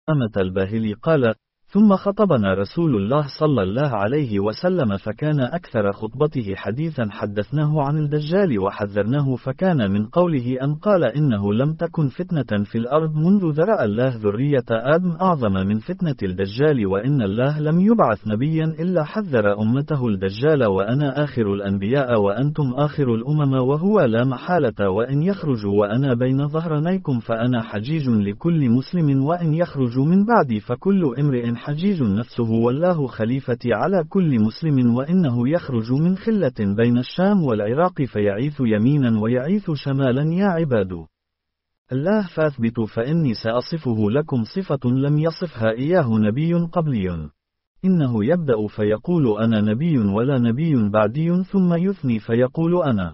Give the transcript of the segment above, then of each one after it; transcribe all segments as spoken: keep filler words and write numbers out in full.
أمة الباهلي قال: ثم خطبنا رسول الله صلى الله عليه وسلم فكان أكثر خطبته حديثا حدثناه عن الدجال وحذرناه، فكان من قوله أن قال إنه لم تكن فتنة في الأرض منذ ذرأ الله ذرية آدم أعظم من فتنة الدجال، وإن الله لم يبعث نبيا إلا حذر أمته الدجال، وأنا آخر الأنبياء وأنتم آخر الأمم، وهو لا محالة وإن يخرجوا وأنا بين ظهرنيكم فأنا حجيج لكل مسلم، وإن يخرجوا من بعدي فكل امرئ حجيج نفسه، والله خليفتي على كل مسلم، وإنه يخرج من خلة بين الشام والعراق فيعيث يمينا ويعيث شمالا يا عباد الله فاثبتوا، فإني سأصفه لكم صفة لم يصفها إياه نبي قبلي، إنه يبدأ فيقول أنا نبي ولا نبي بعدي، ثم يثني فيقول أنا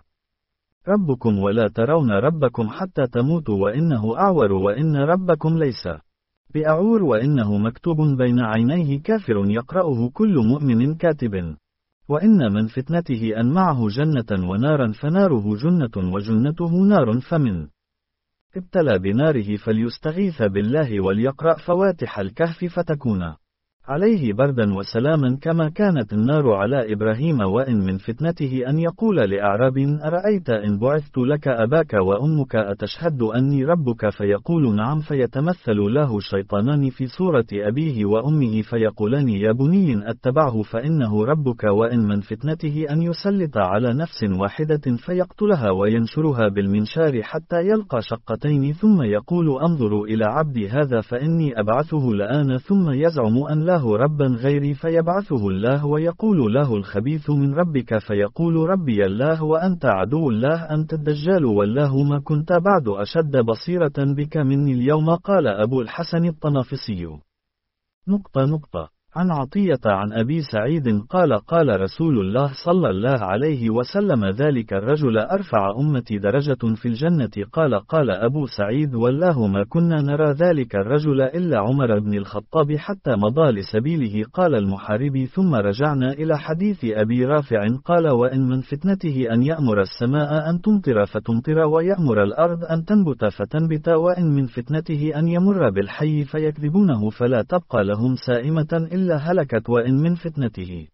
ربكم ولا ترون ربكم حتى تموتوا، وإنه أعور وإن ربكم ليس بأعور، وإنه مكتوب بين عينيه كافر يقرأه كل مؤمن كاتب، وإن من فتنته أن معه جنة ونارا فناره جنة وجنته نار، فمن ابتلى بناره فليستغيث بالله وليقرأ فواتح الكهف فتكون عليه بردا وسلاما كما كانت النار على إبراهيم، وإن من فتنته أن يقول لأعراب أرأيت إن بعثت لك أباك وأمك أتشهد أني ربك فيقول نعم، فيتمثل له شيطانان في صورة أبيه وأمه فيقولان يا بني أتبعه فإنه ربك، وإن من فتنته أن يسلط على نفس واحدة فيقتلها وينشرها بالمنشار حتى يلقى شقتين ثم يقول انظروا إلى عبدي هذا فإني أبعثه الآن، ثم يزعم أن له ربا غيري فيبعثه الله ويقول له الخبيث من ربك فيقول ربي الله وأنت عدو الله أنت الدجال والله ما كنت بعد أشد بصيرة بك مني اليوم. قال أبو الحسن الطنافسي نقطة نقطة عن عطية عن أبي سعيد قال قال رسول الله صلى الله عليه وسلم ذلك الرجل أرفع أمتي درجة في الجنة. قال قال أبو سعيد والله ما كنا نرى ذلك الرجل إلا عمر بن الخطاب حتى مضى لسبيله. قال المحاربي ثم رجعنا إلى حديث أبي رافع قال وإن من فتنته أن يأمر السماء أن تمطر فتمطر ويأمر الأرض أن تنبت فتنبت، وإن من فتنته أن يمر بالحي فيكذبونه فلا تبقى لهم سائمة إلا هلكت، وإن من فتنته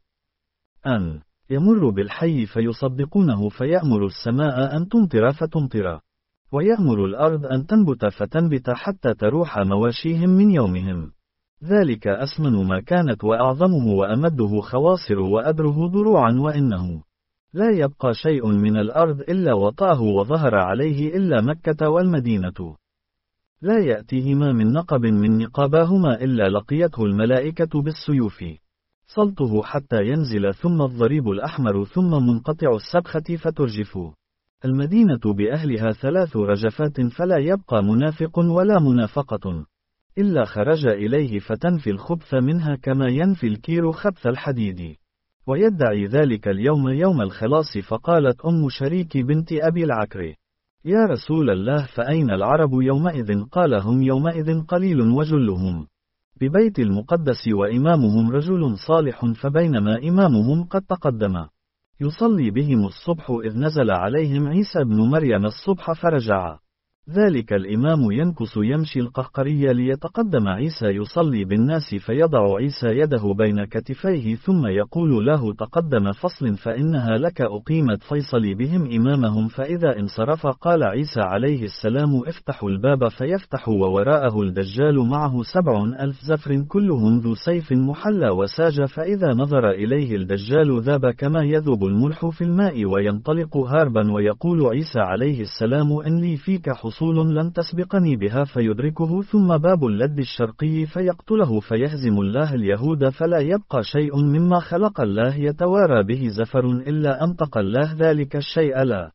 أن يمر بالحي فيصدقونه فيأمر السماء أن تمطر فتمطر ويأمر الأرض أن تنبت فتنبت حتى تروح مواشيهم من يومهم، ذلك أسمن ما كانت وأعظمه وأمده خواصر وأدره ضروعا، وإنه لا يبقى شيء من الأرض إلا وطاه وظهر عليه إلا مكة والمدينة، لا يأتيهما من نقب من نقاباهما إلا لقيته الملائكة بالسيوف سلطه حتى ينزل، ثم الضريب الأحمر ثم منقطع السبخة فترجف المدينة بأهلها ثلاث رجفات، فلا يبقى منافق ولا منافقة إلا خرج إليه فتنفي الخبث منها كما ينفي الكير خبث الحديد، ويدعي ذلك اليوم يوم الخلاص. فقالت أم شريك بنت أبي العكر يا رسول الله فأين العرب يومئذ؟ قال هم يومئذ قليل وجلهم ببيت المقدس وإمامهم رجل صالح، فبينما إمامهم قد تقدم يصلي بهم الصبح إذ نزل عليهم عيسى بن مريم الصبح فرجع ذلك الإمام ينكس يمشي القهقرية ليتقدم عيسى يصلي بالناس، فيضع عيسى يده بين كتفيه ثم يقول له تقدم فصل فإنها لك أقيمت، فيصلي بهم إمامهم، فإذا انصرف قال عيسى عليه السلام افتحوا الباب فيفتح، ووراءه الدجال معه سبع ألف زفر كلهم ذو سيف محلى وساج، فإذا نظر إليه الدجال ذاب كما يذوب الملح في الماء وينطلق هاربا، ويقول عيسى عليه السلام إن لي فيك حصول لن تسبقني بها، فيدركه ثم باب اللد الشرقي فيقتله فيهزم الله اليهود، فلا يبقى شيء مما خلق الله يتوارى به زفر إلا أنطق الله ذلك الشيء، لا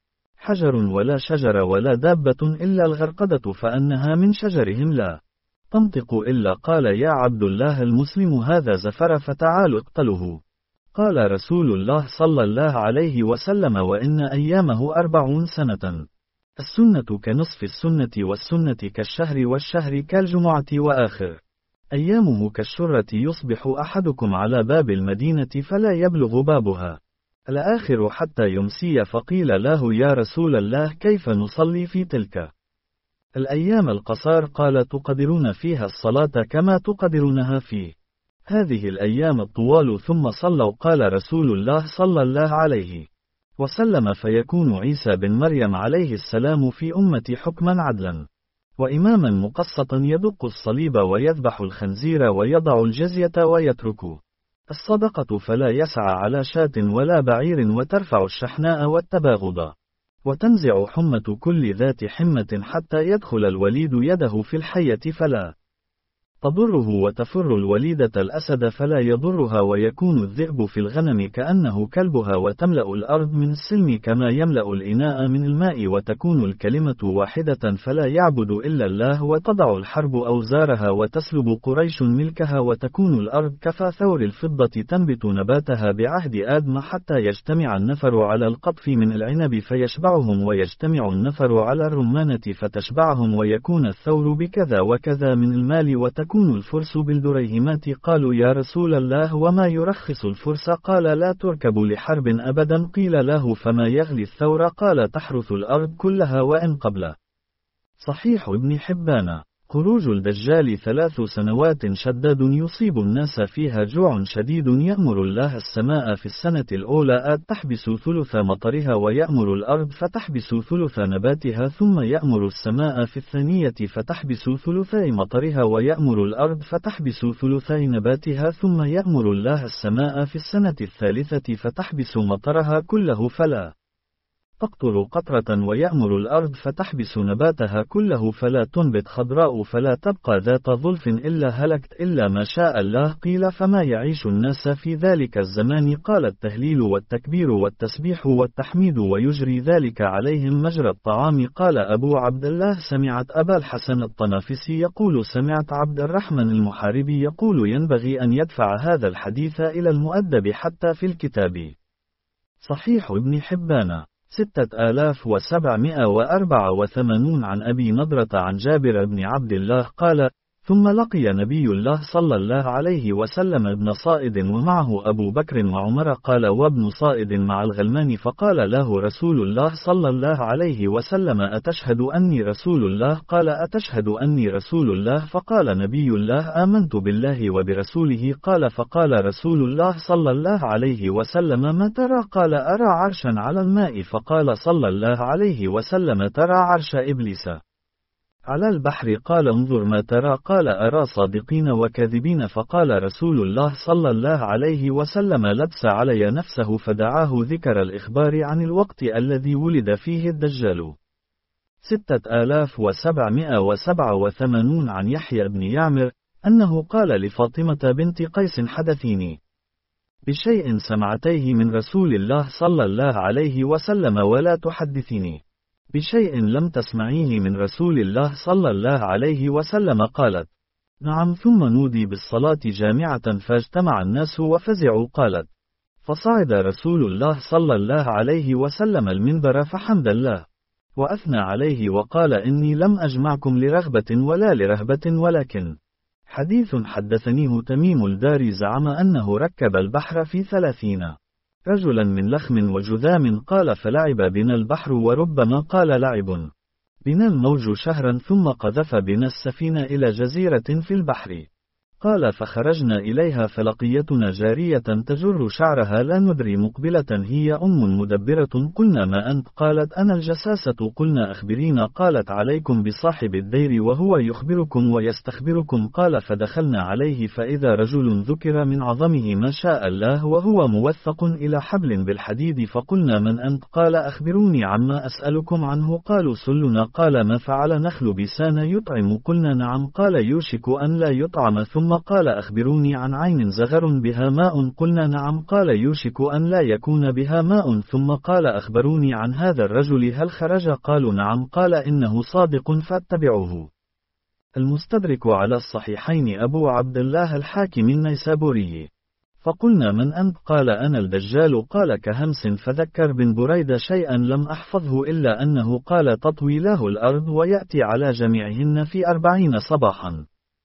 حجر ولا شجر ولا دابة إلا الغرقدة فأنها من شجرهم لا تنطق إلا قال يا عبد الله المسلم هذا زفر فتعالوا اقتله. قال رسول الله صلى الله عليه وسلم وإن أيامه أربعون سنة، السنة كنصف السنة والسنة كالشهر والشهر كالجمعة، وآخر أيامه كالشرة يصبح أحدكم على باب المدينة فلا يبلغ بابها الآخر حتى يمسي، فقيل له يا رسول الله كيف نصلي في تلك الأيام القصار قال تقدرون فيها الصلاة كما تقدرونها فيه هذه الأيام الطوال ثم صلوا قال رسول الله صلى الله عليه وسلم فيكون عيسى بن مريم عليه السلام في أمتي حكما عدلا وإماما مقسطا يدق الصليب ويذبح الخنزير ويضع الجزية ويترك الصدقة فلا يسعى على شاة ولا بعير وترفع الشحناء والتباغض وتنزع حمة كل ذات حمة حتى يدخل الوليد يده في الحية فلا تضره وتفر الوليدة الأسد فلا يضرها ويكون الذئب في الغنم كأنه كلبها وتملأ الأرض من السلم كما يملأ الإناء من الماء وتكون الكلمة واحدة فلا يعبد إلا الله وتضع الحرب أوزارها وتسلب قريش ملكها وتكون الأرض كفى ثور الفضة تنبت نباتها بعهد آدم حتى يجتمع النفر على القطف من العنب فيشبعهم ويجتمع النفر على الرمانة فتشبعهم ويكون الثور بكذا وكذا من المال وتكون تكون الفرس بالدريهمات قالوا يا رسول الله وما يرخص الفرس قال لا تركب لحرب أبدا قيل له فما يغلي الثور قال تحرث الأرض كلها وإن قبل صحيح ابن حبان خروج الدجال ثلاث سنوات شداد يصيب الناس فيها جوع شديد يأمر الله السماء في السنة الأولى تحبس ثلث مطرها ويأمر الأرض فتحبس ثلث نباتها ثم يأمر السماء في الثانية فتحبس ثلثي مطرها ويأمر الأرض فتحبس ثلثي نباتها ثم يأمر الله السماء في السنة الثالثة فتحبس مطرها كله فلا تقطر قطرة ويأمر الأرض فتحبس نباتها كله فلا تنبت خضراء فلا تبقى ذات ظلف إلا هلكت إلا ما شاء الله قيل فما يعيش الناس في ذلك الزمان قال التهليل والتكبير والتسبيح والتحميد ويجري ذلك عليهم مجرى الطعام قال أبو عبد الله سمعت أبا الحسن الطنافسي يقول سمعت عبد الرحمن المحاربي يقول ينبغي أن يدفع هذا الحديث إلى المؤدب حتى في الكتاب صحيح ابن حبان ستة آلاف وسبعمائة وأربعة وثمانون عن أبي نضرة عن جابر بن عبد الله قال ثم لقي نبي الله صلى الله عليه وسلم ابن صائد ومعه أبو بكر وعمر قال وابن صائد مع الغلمان فقال له رسول الله صلى الله عليه وسلم أتشهد أني رسول الله قال أتشهد أني رسول الله فقال نبي الله آمنت بالله وبرسوله قال فقال رسول الله صلى الله عليه وسلم ما ترى قال أرى عرشا على الماء فقال صلى الله عليه وسلم ترى عرش إبليس على البحر قال انظر ما ترى قال أرى صادقين وكاذبين فقال رسول الله صلى الله عليه وسلم لبس علي نفسه فدعاه ذكر الإخبار عن الوقت الذي ولد فيه الدجال ستة آلاف وسبعمائة وسبعة وثمانون عن يحيى بن يعمر أنه قال لفاطمة بنت قيس حدثيني بشيء سمعتيه من رسول الله صلى الله عليه وسلم ولا تحدثيني بشيء لم تسمعيه من رسول الله صلى الله عليه وسلم قالت نعم ثم نودي بالصلاة جامعة فاجتمع الناس وفزعوا قالت فصعد رسول الله صلى الله عليه وسلم المنبر فحمد الله وأثنى عليه وقال إني لم أجمعكم لرغبة ولا لرهبة ولكن حديث حدثنيه تميم الداري زعم أنه ركب البحر في ثلاثين رجلا من لخم وجذام قال فلعب بنا البحر وربما قال لعب بنا الموج شهرا ثم قذف بنا السفينة إلى جزيرة في البحر قال فخرجنا إليها فلقيتنا جارية تجر شعرها لا ندري مقبلة هي أم مدبرة قلنا ما أنت قالت أنا الجساسة قلنا أخبرينا قالت عليكم بصاحب الدير وهو يخبركم ويستخبركم قال فدخلنا عليه فإذا رجل ذكر من عظمه ما شاء الله وهو موثق إلى حبل بالحديد فقلنا من أنت قال أخبروني عما أسألكم عنه قالوا سلنا قال ما فعل نخل بسان يطعم قلنا نعم قال يوشك أن لا يطعم ثم قال أخبروني عن عين زغر بها ماء قلنا نعم قال يوشك أن لا يكون بها ماء ثم قال أخبروني عن هذا الرجل هل خرج قالوا نعم قال إنه صادق فاتبعوه المستدرك على الصحيحين أبو عبد الله الحاكم النيسابوري فقلنا من أنت قال أنا الدجال قال كهمس فذكر بن بريدة شيئا لم أحفظه إلا أنه قال تطوي له الأرض ويأتي على جميعهن في أربعين صباحا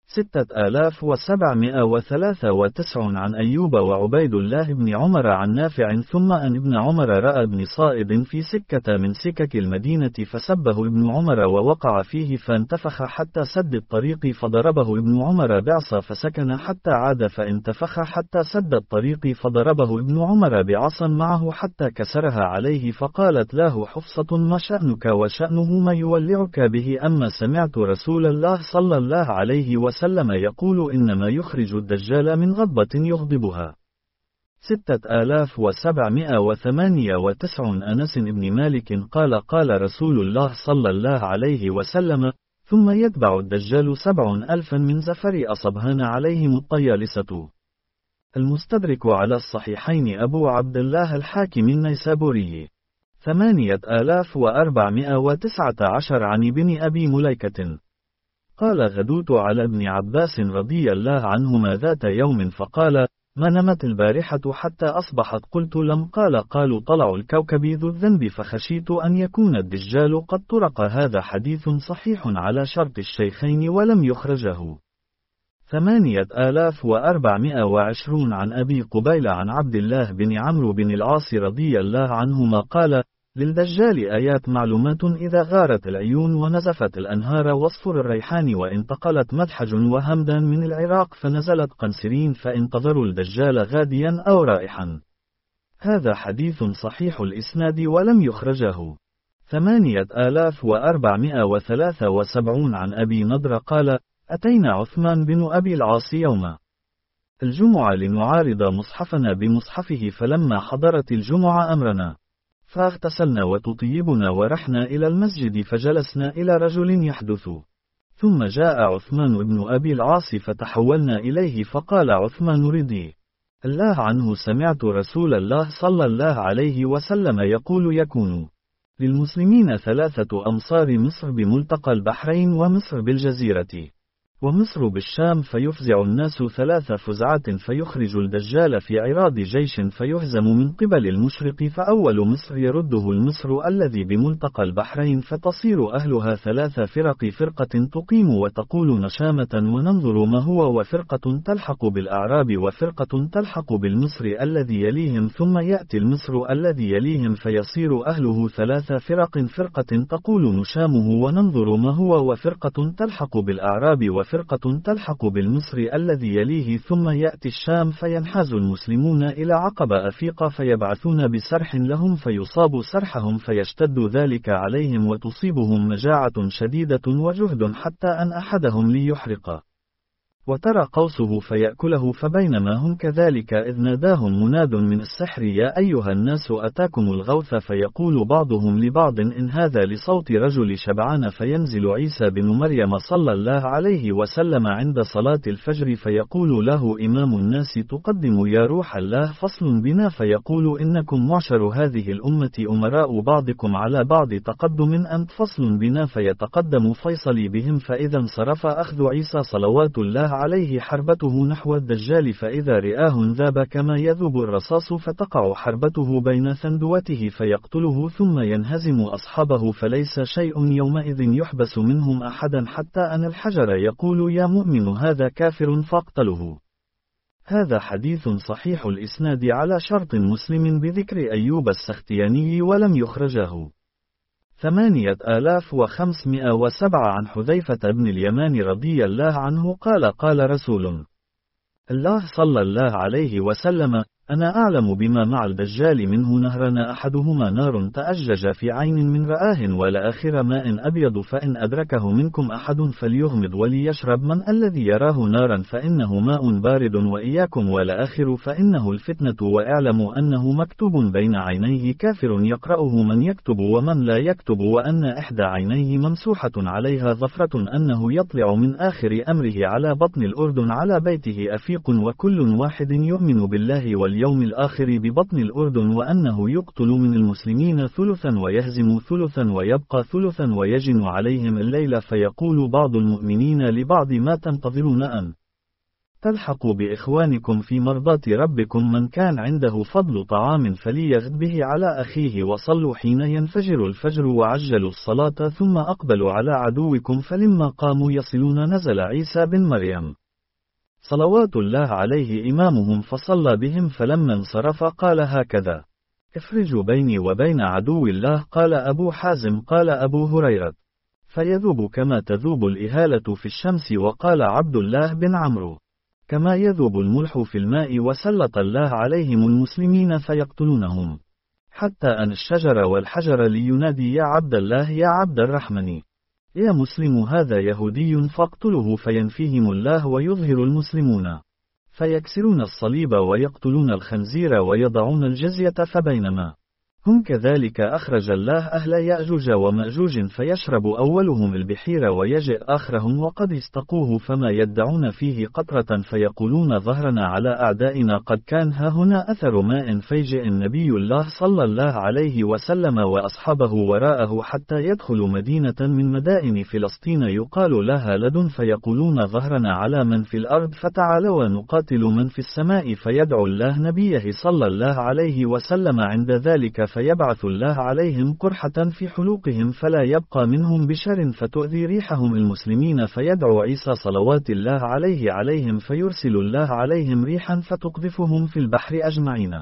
ستة آلاف وسبعمائة وثلاثة وتسعين عن أيوب وعبيد الله بن عمر عن نافع ثم أن ابن عمر رأى ابن صائد في سكة من سكك المدينة فسبه ابن عمر ووقع فيه فانتفخ حتى سد الطريق فضربه ابن عمر بعصا فسكن حتى عاد فانتفخ حتى سد الطريق فضربه ابن عمر بعصا معه حتى كسرها عليه فقالت له حفصة ما شأنك وشأنه ما يولعك به أما سمعت رسول الله صلى الله عليه وسلم وسلم يقول إنما يخرج الدجال من غضبة يغضبها. ستة آلاف وسبعمائة وثمانية وتسعين أنس بن مالك قال قال رسول الله صلى الله عليه وسلم ثم يتبع الدجال سبعون ألفا من زفر أصبهان عليهم الطيالسة. المستدرك على الصحيحين أبو عبد الله الحاكم النيسابوري. ثمانية آلاف وأربعمائة وتسعة عشر عن ابن أبي مليكة قال غدوت على ابن عباس رضي الله عنهما ذات يوم فقال ما نمت البارحة حتى أصبحت قلت لم قال قالوا طلع الكوكب ذو الذنب فخشيت أن يكون الدجال قد طرق. هذا حديث صحيح على شرط الشيخين ولم يخرجه. ثمانية آلاف وأربعمائة وعشرون عن أبي قبيل عن عبد الله بن عمرو بن العاص رضي الله عنهما قال للدجال آيات معلومات إذا غارت العيون ونزفت الأنهار واصفر الريحان وانتقلت مدحج وهمدان من العراق فنزلت قنسرين فانتظروا الدجال غاديا أو رائحا. هذا حديث صحيح الإسناد ولم يخرجه. ثمانية آلاف وأربعمائة وثلاثة وسبعون عن أبي نضر قال أتينا عثمان بن أبي العاص يوم الجمعة لنعارض مصحفنا بمصحفه فلما حضرت الجمعة أمرنا فاغتسلنا وتطيبنا ورحنا إلى المسجد فجلسنا إلى رجل يحدث ثم جاء عثمان بن أبي العاص فتحولنا إليه فقال عثمان رضي الله عنه سمعت رسول الله صلى الله عليه وسلم يقول يكون للمسلمين ثلاثة أمصار مصر بملتقى البحرين ومصر بالجزيرة ومصر بالشام فيفزع الناس ثلاث فزعات فيخرج الدجال في عراض جيش فيهزم من قبل المشرق فأول مصر يرده المصر الذي بملتقى البحرين فتصير أهلها ثلاث فرق فرقة تقيم وتقول نشامة وننظر ما هو وفرقة تلحق بالأعراب وفرقة تلحق بالمصر الذي يليهم ثم يأتي المصر الذي يليهم فيصير أهله ثلاث فرق فرقة تقول نشامه وننظر ما هو وفرقة تلحق بالأعراب وفرقة فرقة تلحق بالمصر الذي يليه ثم يأتي الشام فينحاز المسلمون إلى عقبة أفيق فيبعثون بسرح لهم فيصاب سرحهم فيشتد ذلك عليهم وتصيبهم مجاعة شديدة وجهد حتى أن أحدهم ليحرق وترى قوسه فيأكله فبينما هم كذلك إذ ناداهم مناد من السحر يا أيها الناس أتاكم الغوث فيقول بعضهم لبعض إن هذا لصوت رجل شبعان فينزل عيسى بن مريم صلى الله عليه وسلم عند صلاة الفجر فيقول له إمام الناس تقدم يا روح الله فصل بنا فيقول إنكم معشر هذه الأمة أمراء بعضكم على بعض تقدم أنت فصل بنا فيتقدم فيصلي بهم فإذا انصرف أخذ عيسى صلوات الله عليه حربته نحو الدجال فإذا رآه ذاب كما يذوب الرصاص فتقع حربته بين ثندوته فيقتله ثم ينهزم أصحابه فليس شيء يومئذ يحبس منهم أحدا حتى أن الحجر يقول يا مؤمن هذا كافر فاقتله. هذا حديث صحيح الإسناد على شرط مسلم بذكر أيوب السختياني ولم يخرجه. ثمانية آلاف وخمسمائة وسبعة عن حذيفة بن اليمان رضي الله عنه قال قال رسول الله صلى الله عليه وسلم أنا أعلم بما مع الدجال منه نهرنا أحدهما نار تأجج في عين من رآه والآخر ماء أبيض فإن أدركه منكم أحد فليغمض وليشرب من الذي يراه نارا فإنه ماء بارد وإياكم والآخر فإنه الفتنة واعلموا أنه مكتوب بين عينيه كافر يقرأه من يكتب ومن لا يكتب وأن إحدى عينيه ممسوحة عليها ظفرة أنه يطلع من آخر أمره على بطن الأردن على بيته أفيق وكل واحد يؤمن بالله واليوم الآخر ببطن الأردن وأنه يقتل من المسلمين ثلثا ويهزم ثلثا ويبقى ثلثا ويجن عليهم الليل فيقول بعض المؤمنين لبعض ما تنتظرون أن تلحقوا بإخوانكم في مرضاة ربكم من كان عنده فضل طعام فليغد به على أخيه وصلوا حين ينفجر الفجر وعجلوا الصلاة ثم أقبلوا على عدوكم فلما قاموا يصلون نزل عيسى بن مريم صلوات الله عليه إمامهم فصلى بهم فلما انصرف قال هكذا: افرجوا بيني وبين عدو الله. قال أبو حازم قال أبو هريرة: فيذوب كما تذوب الإهالة في الشمس. وقال عبد الله بن عمرو: كما يذوب الملح في الماء. وسلط الله عليهم المسلمين فيقتلونهم حتى أن الشجر والحجر لينادي: يا عبد الله يا عبد الرحمن، يا مسلم هذا يهودي فاقتله فينفيهم الله ويظهر المسلمون، فيكسرون الصليب ويقتلون الخنزير ويضعون الجزية. فبينما هم كذلك أخرج الله أهل يأجوج ومأجوج فيشرب أولهم البحير ويجئ آخرهم وقد استقوه فما يدعون فيه قطرة فيقولون ظهرنا على أعدائنا. قد كان ها هنا أثر ماء فيجئ النبي الله صلى الله عليه وسلم وأصحابه وراءه حتى يدخل مدينة من مدائن فلسطين يقال لها لدن فيقولون ظهرنا على من في الأرض فتعالوا نقاتل من في السماء. فيدعو الله نبيه صلى الله عليه وسلم عند ذلك فيبعث الله عليهم قرحة في حلوقهم فلا يبقى منهم بشر فتؤذي ريحهم المسلمين. فيدعو عيسى صلوات الله عليه عليهم فيرسل الله عليهم ريحا فتقذفهم في البحر أجمعين.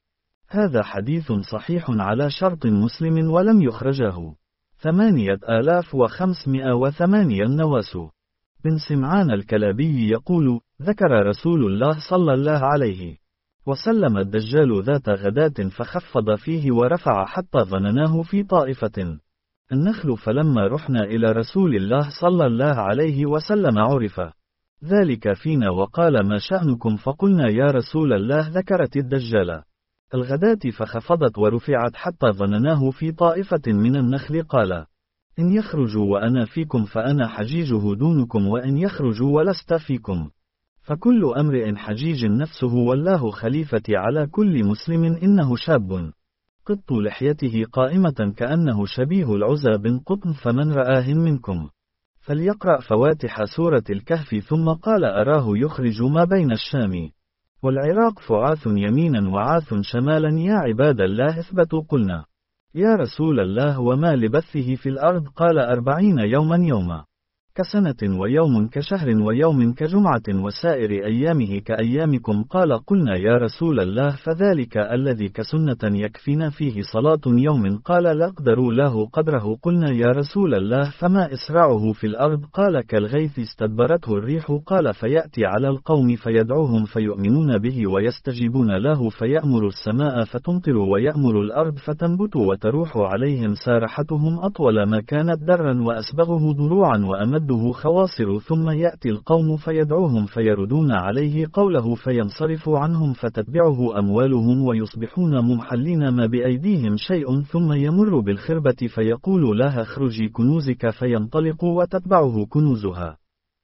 هذا حديث صحيح على شرط مسلم ولم يخرجه ثمانية آلاف وخمسمائة وثمانية. النواس بن سمعان الكلابي يقول: ذكر رسول الله صلى الله عليه وسلم الدجال ذات غداة فخفض فيه ورفع حتى ظنناه في طائفة النخل. فلما رحنا إلى رسول الله صلى الله عليه وسلم عرف ذلك فينا وقال: ما شأنكم؟ فقلنا: يا رسول الله ذكرت الدجال الغداة فخفضت ورفعت حتى ظنناه في طائفة من النخل. قال: إن يخرجوا وأنا فيكم فأنا حجيجه دونكم، وإن يخرجوا ولست فيكم فكل أمرئ حجيج نفسه، والله خليفتي على كل مسلم. إنه شاب قط لحيته قائمة كأنه شبيه العزى بن قطن، فمن رآه منكم فليقرأ فواتح سورة الكهف. ثم قال: أراه يخرج ما بين الشام والعراق فعاث يمينا وعاث شمالا. يا عباد الله اثبتوا. قلنا: يا رسول الله وما لبثه في الأرض؟ قال: أربعين يوما يوما كسنة ويوم كشهر ويوم كجمعة وسائر أيامه كأيامكم. قال: قلنا: يا رسول الله فذلك الذي كسنة يكفينا فيه صلاة يوم؟ قال: لا أقدر له قدره. قلنا: يا رسول الله فما إسرعه في الأرض؟ قال: كالغيث استدبرته الريح. قال: فيأتي على القوم فيدعوهم فيؤمنون به ويستجيبون له فيأمر السماء فتمطر ويأمر الأرض فتنبت وتروح عليهم سارحتهم أطول ما كانت درا وأسبغه ضلوعا وأمد خواصر. ثم يأتي القوم فيدعوهم فيردون عليه قوله فينصرف عنهم فتتبعه أموالهم ويصبحون ممحلين ما بأيديهم شيء. ثم يمر بالخربة فيقول لها: اخرجي كنوزك، فينطلق وتتبعه كنوزها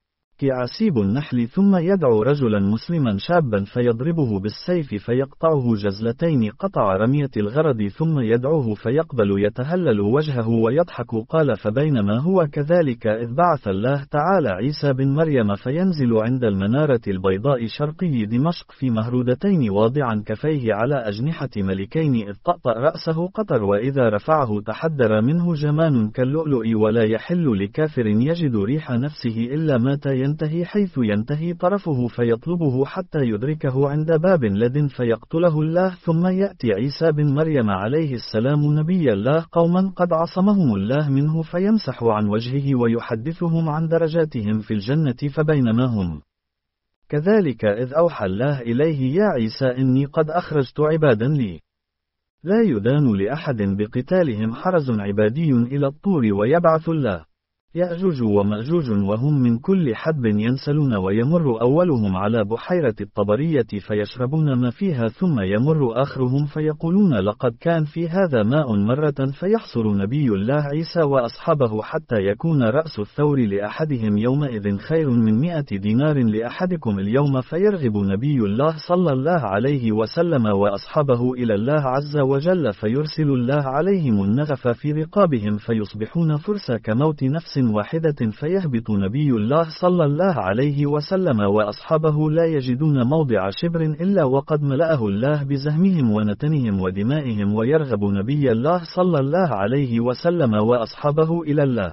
كعسيب النحل. ثم يدعو رجلا مسلما شابا فيضربه بالسيف فيقطعه جزلتين قطع رمية الغرض. ثم يدعوه فيقبل يتهلل وجهه ويضحك. قال: فبينما هو كذلك إذ بعث الله تعالى عيسى بن مريم فينزل عند المنارة البيضاء شرقي دمشق في مهرودتين واضعا كفيه على أجنحة ملكين، إذ طأطأ رأسه قطر، وإذا رفعه تحدر منه جمان كاللؤلؤ. ولا يحل لكافر يجد ريح نفسه إلا مات ينتهي حيث ينتهي طرفه فيطلبه حتى يدركه عند باب لد فيقتله الله. ثم يأتي عيسى بن مريم عليه السلام نبي الله قوما قد عصمهم الله منه فيمسح عن وجهه ويحدثهم عن درجاتهم في الجنة. فبينما هم كذلك إذ أوحى الله إليه: يا عيسى إني قد أخرجت عبادا لي لا يدان لأحد بقتالهم حرز عبادي إلى الطور. ويبعث الله يأجوج ومأجوج وهم من كل حدب ينسلون، ويمر أولهم على بحيرة الطبرية فيشربون ما فيها، ثم يمر آخرهم فيقولون: لقد كان في هذا ماء مرة. فيحصر نبي الله عيسى وأصحابه حتى يكون رأس الثور لأحدهم يومئذ خير من مئة دينار لأحدكم اليوم. فيرغب نبي الله صلى الله عليه وسلم وأصحابه إلى الله عز وجل فيرسل الله عليهم النغف في رقابهم فيصبحون فرسا كموت نفس نفس واحدة فيهبط نبي الله صلى الله عليه وسلم وأصحابه لا يجدون موضع شبر إلا وقد ملأه الله بزهمهم ونتنهم ودمائهم ويرغب نبي الله صلى الله عليه وسلم وأصحابه إلى الله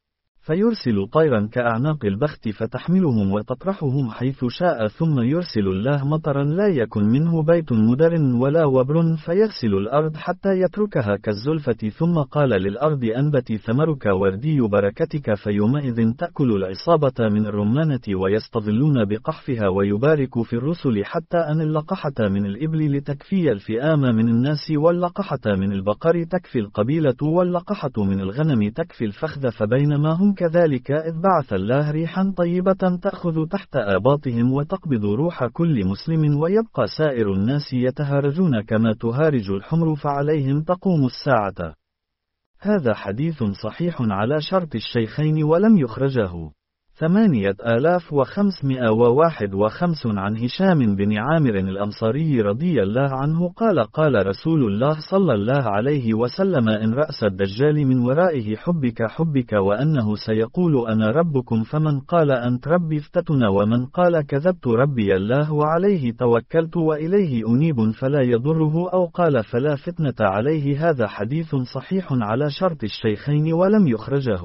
فيرسل طيرا كأعناق البخت فتحملهم وتطرحهم حيث شاء ثم يرسل الله مطرا لا يكن منه بيت مدر ولا وبر فيغسل الأرض حتى يتركها كالزلفة ثم قال للأرض أنبتي ثمرك وردي بركتك فيومئذ تأكل العصابة من الرمانة ويستظلون بقحفها ويبارك في الرسل حتى أن اللقحة من الإبل لتكفي الفئام من الناس واللقحة من البقر تكفي القبيلة واللقحة من الغنم تكفي الفخذ فبينما هم كذلك إذ بعث الله ريحا طيبة تأخذ تحت آباطهم وتقبض روح كل مسلم ويبقى سائر الناس يتهارجون كما تهارج الحمر فعليهم تقوم الساعة. هذا حديث صحيح على شرط الشيخين ولم يخرجه. ثمانية آلاف وخمسمائة وواحد وخمسون عن هشام بن عامر الأنصاري رضي الله عنه قال قال رسول الله صلى الله عليه وسلم إن رأس الدجال من ورائه حبك حبك وأنه سيقول أنا ربكم فمن قال أنت ربي افتتنا ومن قال كذبت ربي الله وعليه توكلت وإليه أنيب فلا يضره أو قال فلا فتنة عليه. هذا حديث صحيح على شرط الشيخين ولم يخرجه.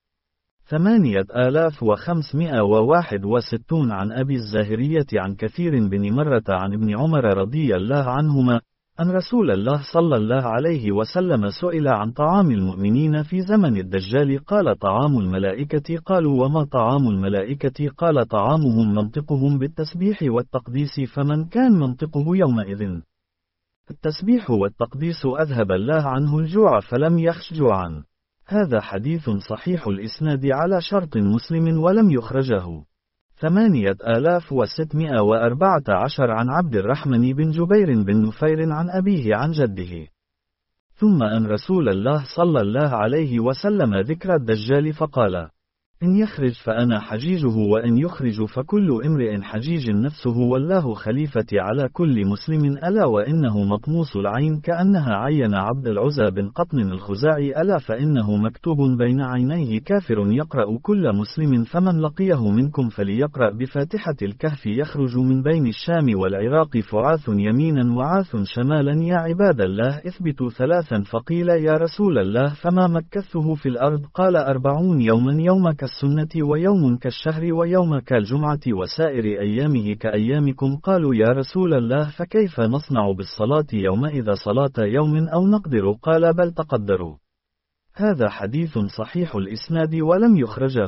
ثمانية آلاف وخمسمائة وواحد وستون عن أبي الزاهرية عن كثير بن مرة عن ابن عمر رضي الله عنهما أن رسول الله صلى الله عليه وسلم سئل عن طعام المؤمنين في زمن الدجال قال طعام الملائكة. قالوا وما طعام الملائكة؟ قال طعامهم منطقهم بالتسبيح والتقديس فمن كان منطقه يومئذ التسبيح والتقديس أذهب الله عنه الجوع فلم يخش جوعا. هذا حديث صحيح الإسناد على شرط مسلم ولم يخرجه. ثمانية آلاف وستمائة وأربعة عشر عن عبد الرحمن بن جبير بن نفير عن أبيه عن جده ثم أن رسول الله صلى الله عليه وسلم ذكر الدجال فقال إن يخرج فأنا حجيجه وإن يخرج فكل امرئ حجيج نفسه والله خليفتي على كل مسلم ألا وإنه مطموس العين كأنها عين عبد العزى بن قطن الخزاعي ألا فإنه مكتوب بين عينيه كافر يقرأ كل مسلم فمن لقيه منكم فليقرأ بفاتحة الكهف يخرج من بين الشام والعراق فعاث يمينا وعاث شمالا يا عباد الله اثبتوا ثلاثا فقيل يا رسول الله فما مكثه في الأرض قال أربعون يوما يوم كالسنة ويوم كالشهر ويوم كالجمعة وسائر أيامه كأيامكم قالوا يا رسول الله فكيف نصنع بالصلاة يومئذ صلاة يوم أو نقدر قال بل تقدروا. هذا حديث صحيح الإسناد ولم يخرجه.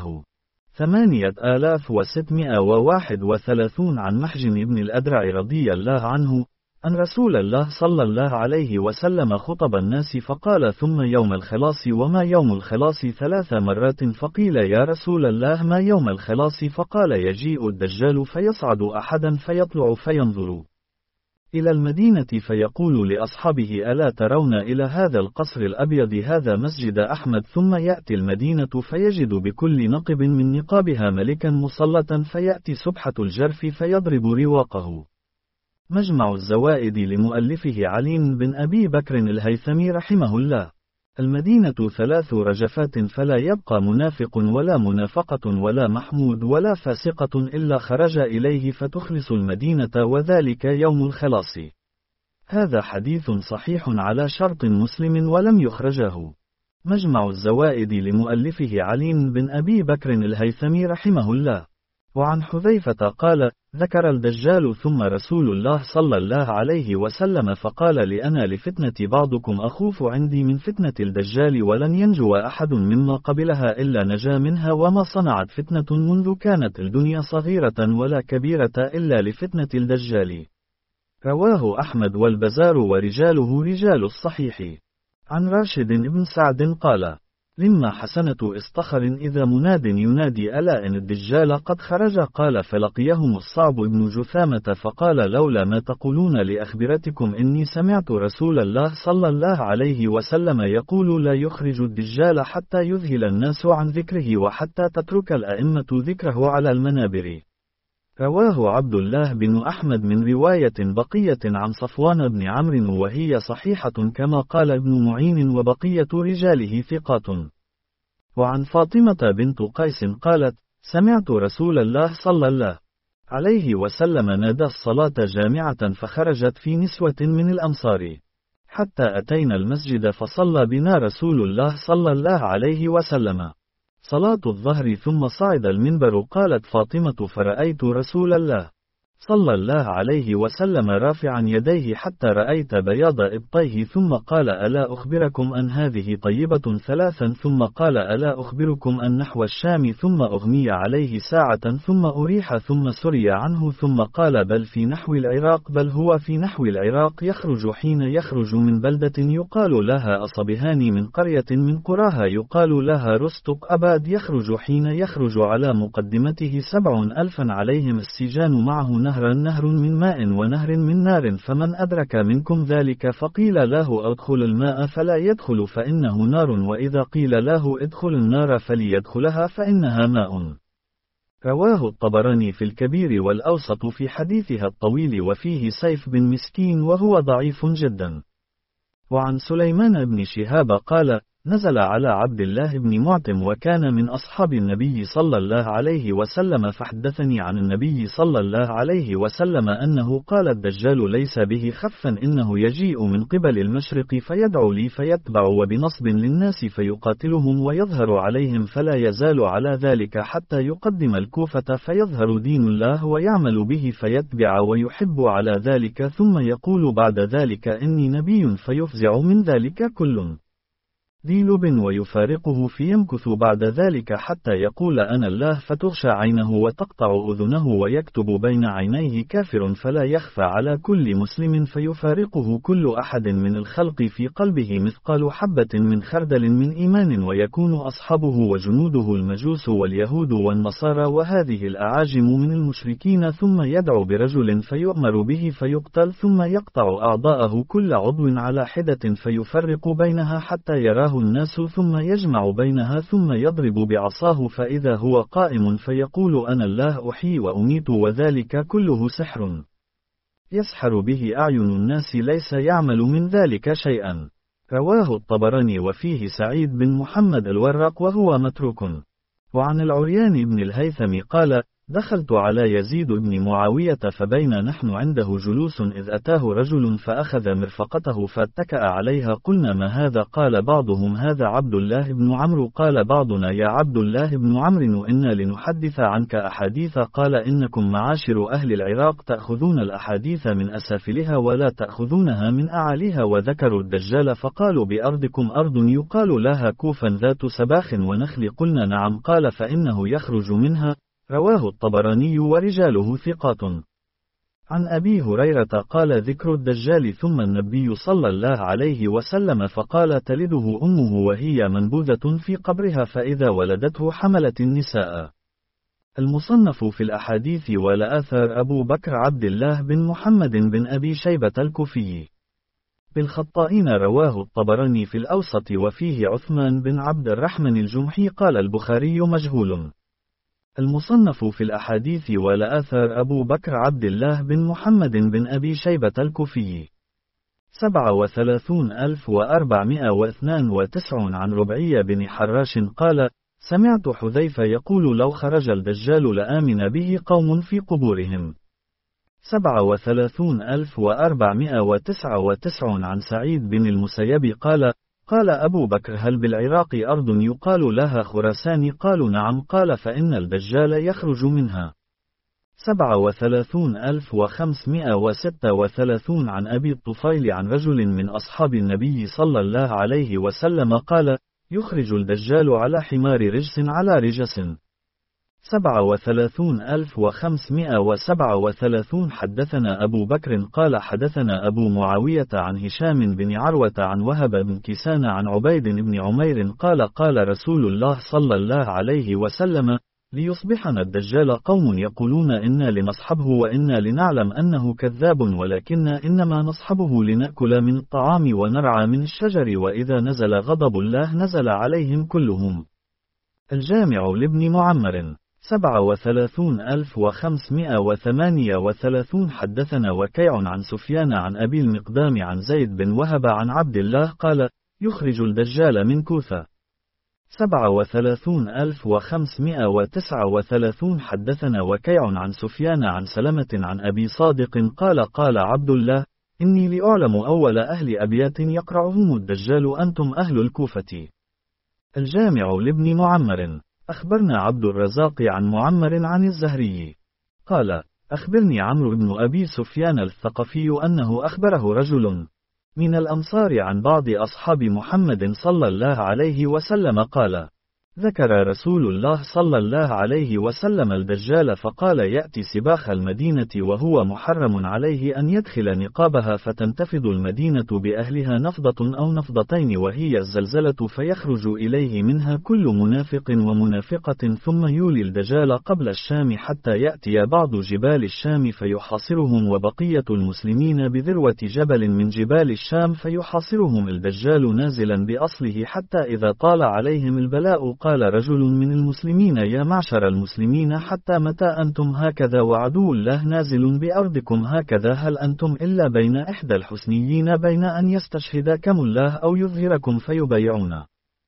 ثمانية آلاف وستمائة وواحد وثلاثون عن محجن بن الأدرع رضي الله عنه أن رسول الله صلى الله عليه وسلم خطب الناس فقال ثم يوم الخلاص وما يوم الخلاص ثلاث مرات فقيل يا رسول الله ما يوم الخلاص قال يجيء الدجال فيصعد أحدا فيطلع فينظر إلى المدينة فيقول لأصحابه ألا ترون إلى هذا القصر الأبيض هذا مسجد أحمد ثم يأتي المدينة فيجد بكل نقب من نقابها ملكا مسلطا فيأتي سبحة الجرف فيضرب رواقه. مجمع الزوائد لمؤلفه علي بن أبي بكر الهيثمي رحمه الله. المدينة ثلاث رجفات فلا يبقى منافق ولا منافقة ولا محمود ولا فاسقة إلا خرج إليه فتخلص المدينة وذلك يوم الخلاص. هذا حديث صحيح على شرط مسلم ولم يخرجه. مجمع الزوائد لمؤلفه علي بن أبي بكر الهيثمي رحمه الله. وعن حذيفة قال ذكر الدجال ثم رسول الله صلى الله عليه وسلم فقال لأنا لفتنة بعضكم أخوف عندي من فتنة الدجال ولن ينجو أحد مما قبلها إلا نجا منها وما صنعت فتنة منذ كانت الدنيا صغيرة ولا كبيرة إلا لفتنة الدجال. رواه أحمد والبزار ورجاله رجال الصحيح. عن راشد بن سعد قال لما حسنة اصطخر إذا مناد ينادي ألا إن الدجال قد خرج قال فلقيهم الصعب بن جثامة فقال لولا ما تقولون لأخبرتكم إني سمعت رسول الله صلى الله عليه وسلم يقول لا يخرج الدجال حتى يذهل الناس عن ذكره وحتى تترك الأئمة ذكره على المنابر. رواه عبد الله بن أحمد من رواية بقية عن صفوان بن عمرو وهي صحيحة كما قال ابن معين وبقية رجاله ثقات. وعن فاطمة بنت قيس قالت: سمعت رسول الله صلى الله عليه وسلم نادى الصلاة جامعة فخرجت في نسوة من الأمصار حتى أتينا المسجد فصلى بنا رسول الله صلى الله عليه وسلم صلاة الظهر ثم صعد المنبر. قالت فاطمة: فرأيت رسول الله صلى الله عليه وسلم رافعا يديه حتى رأيت بياض إبطيه، ثم قال: ألا أخبركم أن هذه طيبة ثلاثا، ثم قال: ألا أخبركم أن نحو الشام، ثم أغمي عليه ساعة ثم أريح ثم سري عنه، ثم قال: بل في نحو العراق، بل هو في نحو العراق، يخرج حين يخرج من بلدة يقال لها أصبهان من قرية من قراها يقال لها رستق أباد، يخرج حين يخرج على مقدمته سبع ألفا عليهم السجان معه نهر نهر من ماء ونهر من نار، فمن أدرك منكم ذلك فقيل له أدخل الماء فلا يدخل فإنه نار، وإذا قيل له ادخل النار فليدخلها فإنها ماء. رواه الطبراني في الكبير والأوسط في حديثها الطويل، وفيه سيف بن مسكين وهو ضعيف جدا. وعن سليمان بن شهاب قال: نزل على عبد الله بن معتم وكان من أصحاب النبي صلى الله عليه وسلم، فحدثني عن النبي صلى الله عليه وسلم أنه قال: الدجال ليس به خفا، إنه يجيء من قبل المشرق فيدعو لي فيتبع، وبنصب للناس فيقاتلهم ويظهر عليهم، فلا يزال على ذلك حتى يقدم الكوفة فيظهر دين الله ويعمل به فيتبع ويحب على ذلك، ثم يقول بعد ذلك إني نبي فيفزع من ذلك كل ذي لب ويفارقه فيمكث بعد ذلك حتى يقول أنا الله، فتغشى عينه وتقطع أذنه ويكتب بين عينيه كافر، فلا يخفى على كل مسلم، فيفارقه كل أحد من الخلق في قلبه مثقال حبة من خردل من إيمان، ويكون أصحابه وجنوده المجوس واليهود والنصارى وهذه الأعاجم من المشركين، ثم يدعو برجل فيؤمر به فيقتل، ثم يقطع أعضاءه كل عضو على حدة فيفرق بينها حتى يراه الناس، ثم يجمع بينها ثم يضرب بعصاه فإذا هو قائم فيقول أنا الله أحيي وأميت، وذلك كله سحر يسحر به أعين الناس، ليس يعمل من ذلك شيئا. رواه الطبراني، وفيه سعيد بن محمد الورق وهو متروك. وعن العريان بن الهيثم قال: دخلت على يزيد بن معاوية فبين نحن عنده جلوس إذ أتاه رجل فأخذ مرفقته فاتكأ عليها، قلنا ما هذا؟ قال بعضهم هذا عبد الله بن عمرو، قال بعضنا يا عبد الله بن عمرو إنا لنحدث عنك أحاديث، قال إنكم معاشر أهل العراق تأخذون الأحاديث من أسافلها ولا تأخذونها من أعاليها، وذكروا الدجال فقالوا بأرضكم أرض يقال لها كوفا ذات سباخ ونخل، قلنا نعم، قال فإنه يخرج منها. رواه الطبراني ورجاله ثقات. عن أبي هريرة قال: ذكر الدجال ثم النبي صلى الله عليه وسلم فقال: تلده أمه وهي منبوذة في قبرها، فإذا ولدته حملت النساء. المصنف في الأحاديث والآثار أبو بكر عبد الله بن محمد بن أبي شيبة الكوفي بالخطائين. رواه الطبراني في الأوسط، وفيه عثمان بن عبد الرحمن الجمحي قال البخاري مجهول. المصنف في الأحاديث والآثار أبو بكر عبد الله بن محمد بن أبي شيبة الكوفي سبعة وثلاثون ألف وأربعمائة واثنان وتسعون. عن ربعي بن حراش قال: سمعت حذيفة يقول: لو خرج الدجال لآمن به قوم في قبورهم. سبعة وثلاثون ألف وأربعمائة وتسعة وتسعون. عن سعيد بن المسيب قال: قال أبو بكر: هل بالعراق أرض يقال لها خراسان؟ قالوا نعم، قال فإن الدجال يخرج منها. سبعة وثلاثون ألف وخمسمائة وستة وثلاثون. عن أبي الطفيل عن رجل من أصحاب النبي صلى الله عليه وسلم قال: يخرج الدجال على حمار رجس على رجس. سبعة وثلاثون ألف وخمسمائة وسبعة وثلاثون. حدثنا أبو بكر قال: حدثنا أبو معاوية عن هشام بن عروة عن وهب بن كيسان عن عبيد بن عمير قال: قال رسول الله صلى الله عليه وسلم: ليصبحنا الدجال قوم يقولون إنا لنصحبه وإنا لنعلم أنه كذاب، ولكن إنما نصحبه لنأكل من الطعام ونرعى من الشجر، وإذا نزل غضب الله نزل عليهم كلهم. الجامع لابن معمر. سبعة وثلاثون ألف وخمسمائة وثمانية وثلاثون. حدثنا وكيع عن سفيان عن أبي المقدام عن زيد بن وهب عن عبد الله قال: يخرج الدجال من كوثة. سبعة وثلاثون ألف وخمسمائة وتسعة وثلاثون. حدثنا وكيع عن سفيان عن سلمة عن أبي صادق قال قال عبد الله: إني لأعلم أول أهل أبيات يقرعهم الدجال أنتم أهل الكوفة. الجامع لابن معمر. أخبرنا عبد الرزاق عن معمر عن الزهري قال: أخبرني عمرو بن أبي سفيان الثقفي أنه أخبره رجل من الأنصار عن بعض أصحاب محمد صلى الله عليه وسلم قال: ذكر رسول الله صلى الله عليه وسلم الدجال فقال: يأتي سباخ المدينة وهو محرم عليه أن يدخل نقابها فتنتفض المدينة بأهلها نفضة أو نفضتين وهي الزلزلة فيخرج إليه منها كل منافق ومنافقة ثم يولي الدجال قبل الشام حتى يأتي بعض جبال الشام فيحاصرهم وبقية المسلمين بذروة جبل من جبال الشام فيحاصرهم الدجال نازلا بأصله حتى إذا طال عليهم البلاء قال رجل من المسلمين: يا معشر المسلمين حتى متى أنتم هكذا وعدو الله نازل بأرضكم هكذا؟ هل أنتم إلا بين إحدى الحسنيين بين أن يستشهدكم الله أو يظهركم فيبايعون؟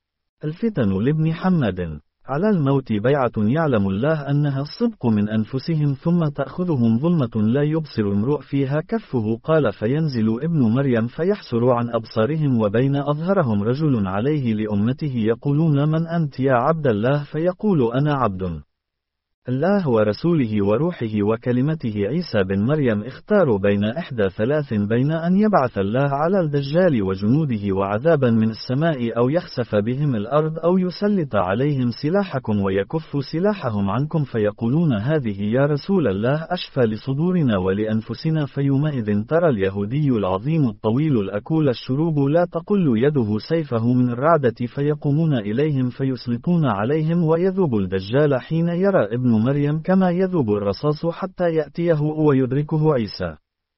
الفتن لابن حماد. على الموت بيعة يعلم الله أنها الصدق من أنفسهم ثم تأخذهم ظلمة لا يبصر امرؤ فيها كفه قال: فينزل ابن مريم فيحسر عن أبصارهم وبين أظهرهم رجل عليه لأمته يقولون: من أنت يا عبد الله؟ فيقول: أنا عبد الله ورسوله وروحه وكلمته. عيسى بن مريم اختاروا بين إحدى ثلاث: بين أن يبعث الله على الدجال وجنوده وعذابا من السماء أو يخسف بهم الأرض أو يسلط عليهم سلاحكم ويكف سلاحهم عنكم. فيقولون: هذه يا رسول الله أشفى لصدورنا ولأنفسنا. فيومئذ ترى اليهودي العظيم الطويل الأكول الشروب لا تقل يده سيفه من الرعدة فيقومون إليهم فيسلطون عليهم ويذوب الدجال حين يرى ابن مريم كما يذوب الرصاص حتى يأتيه ويدركه عيسى.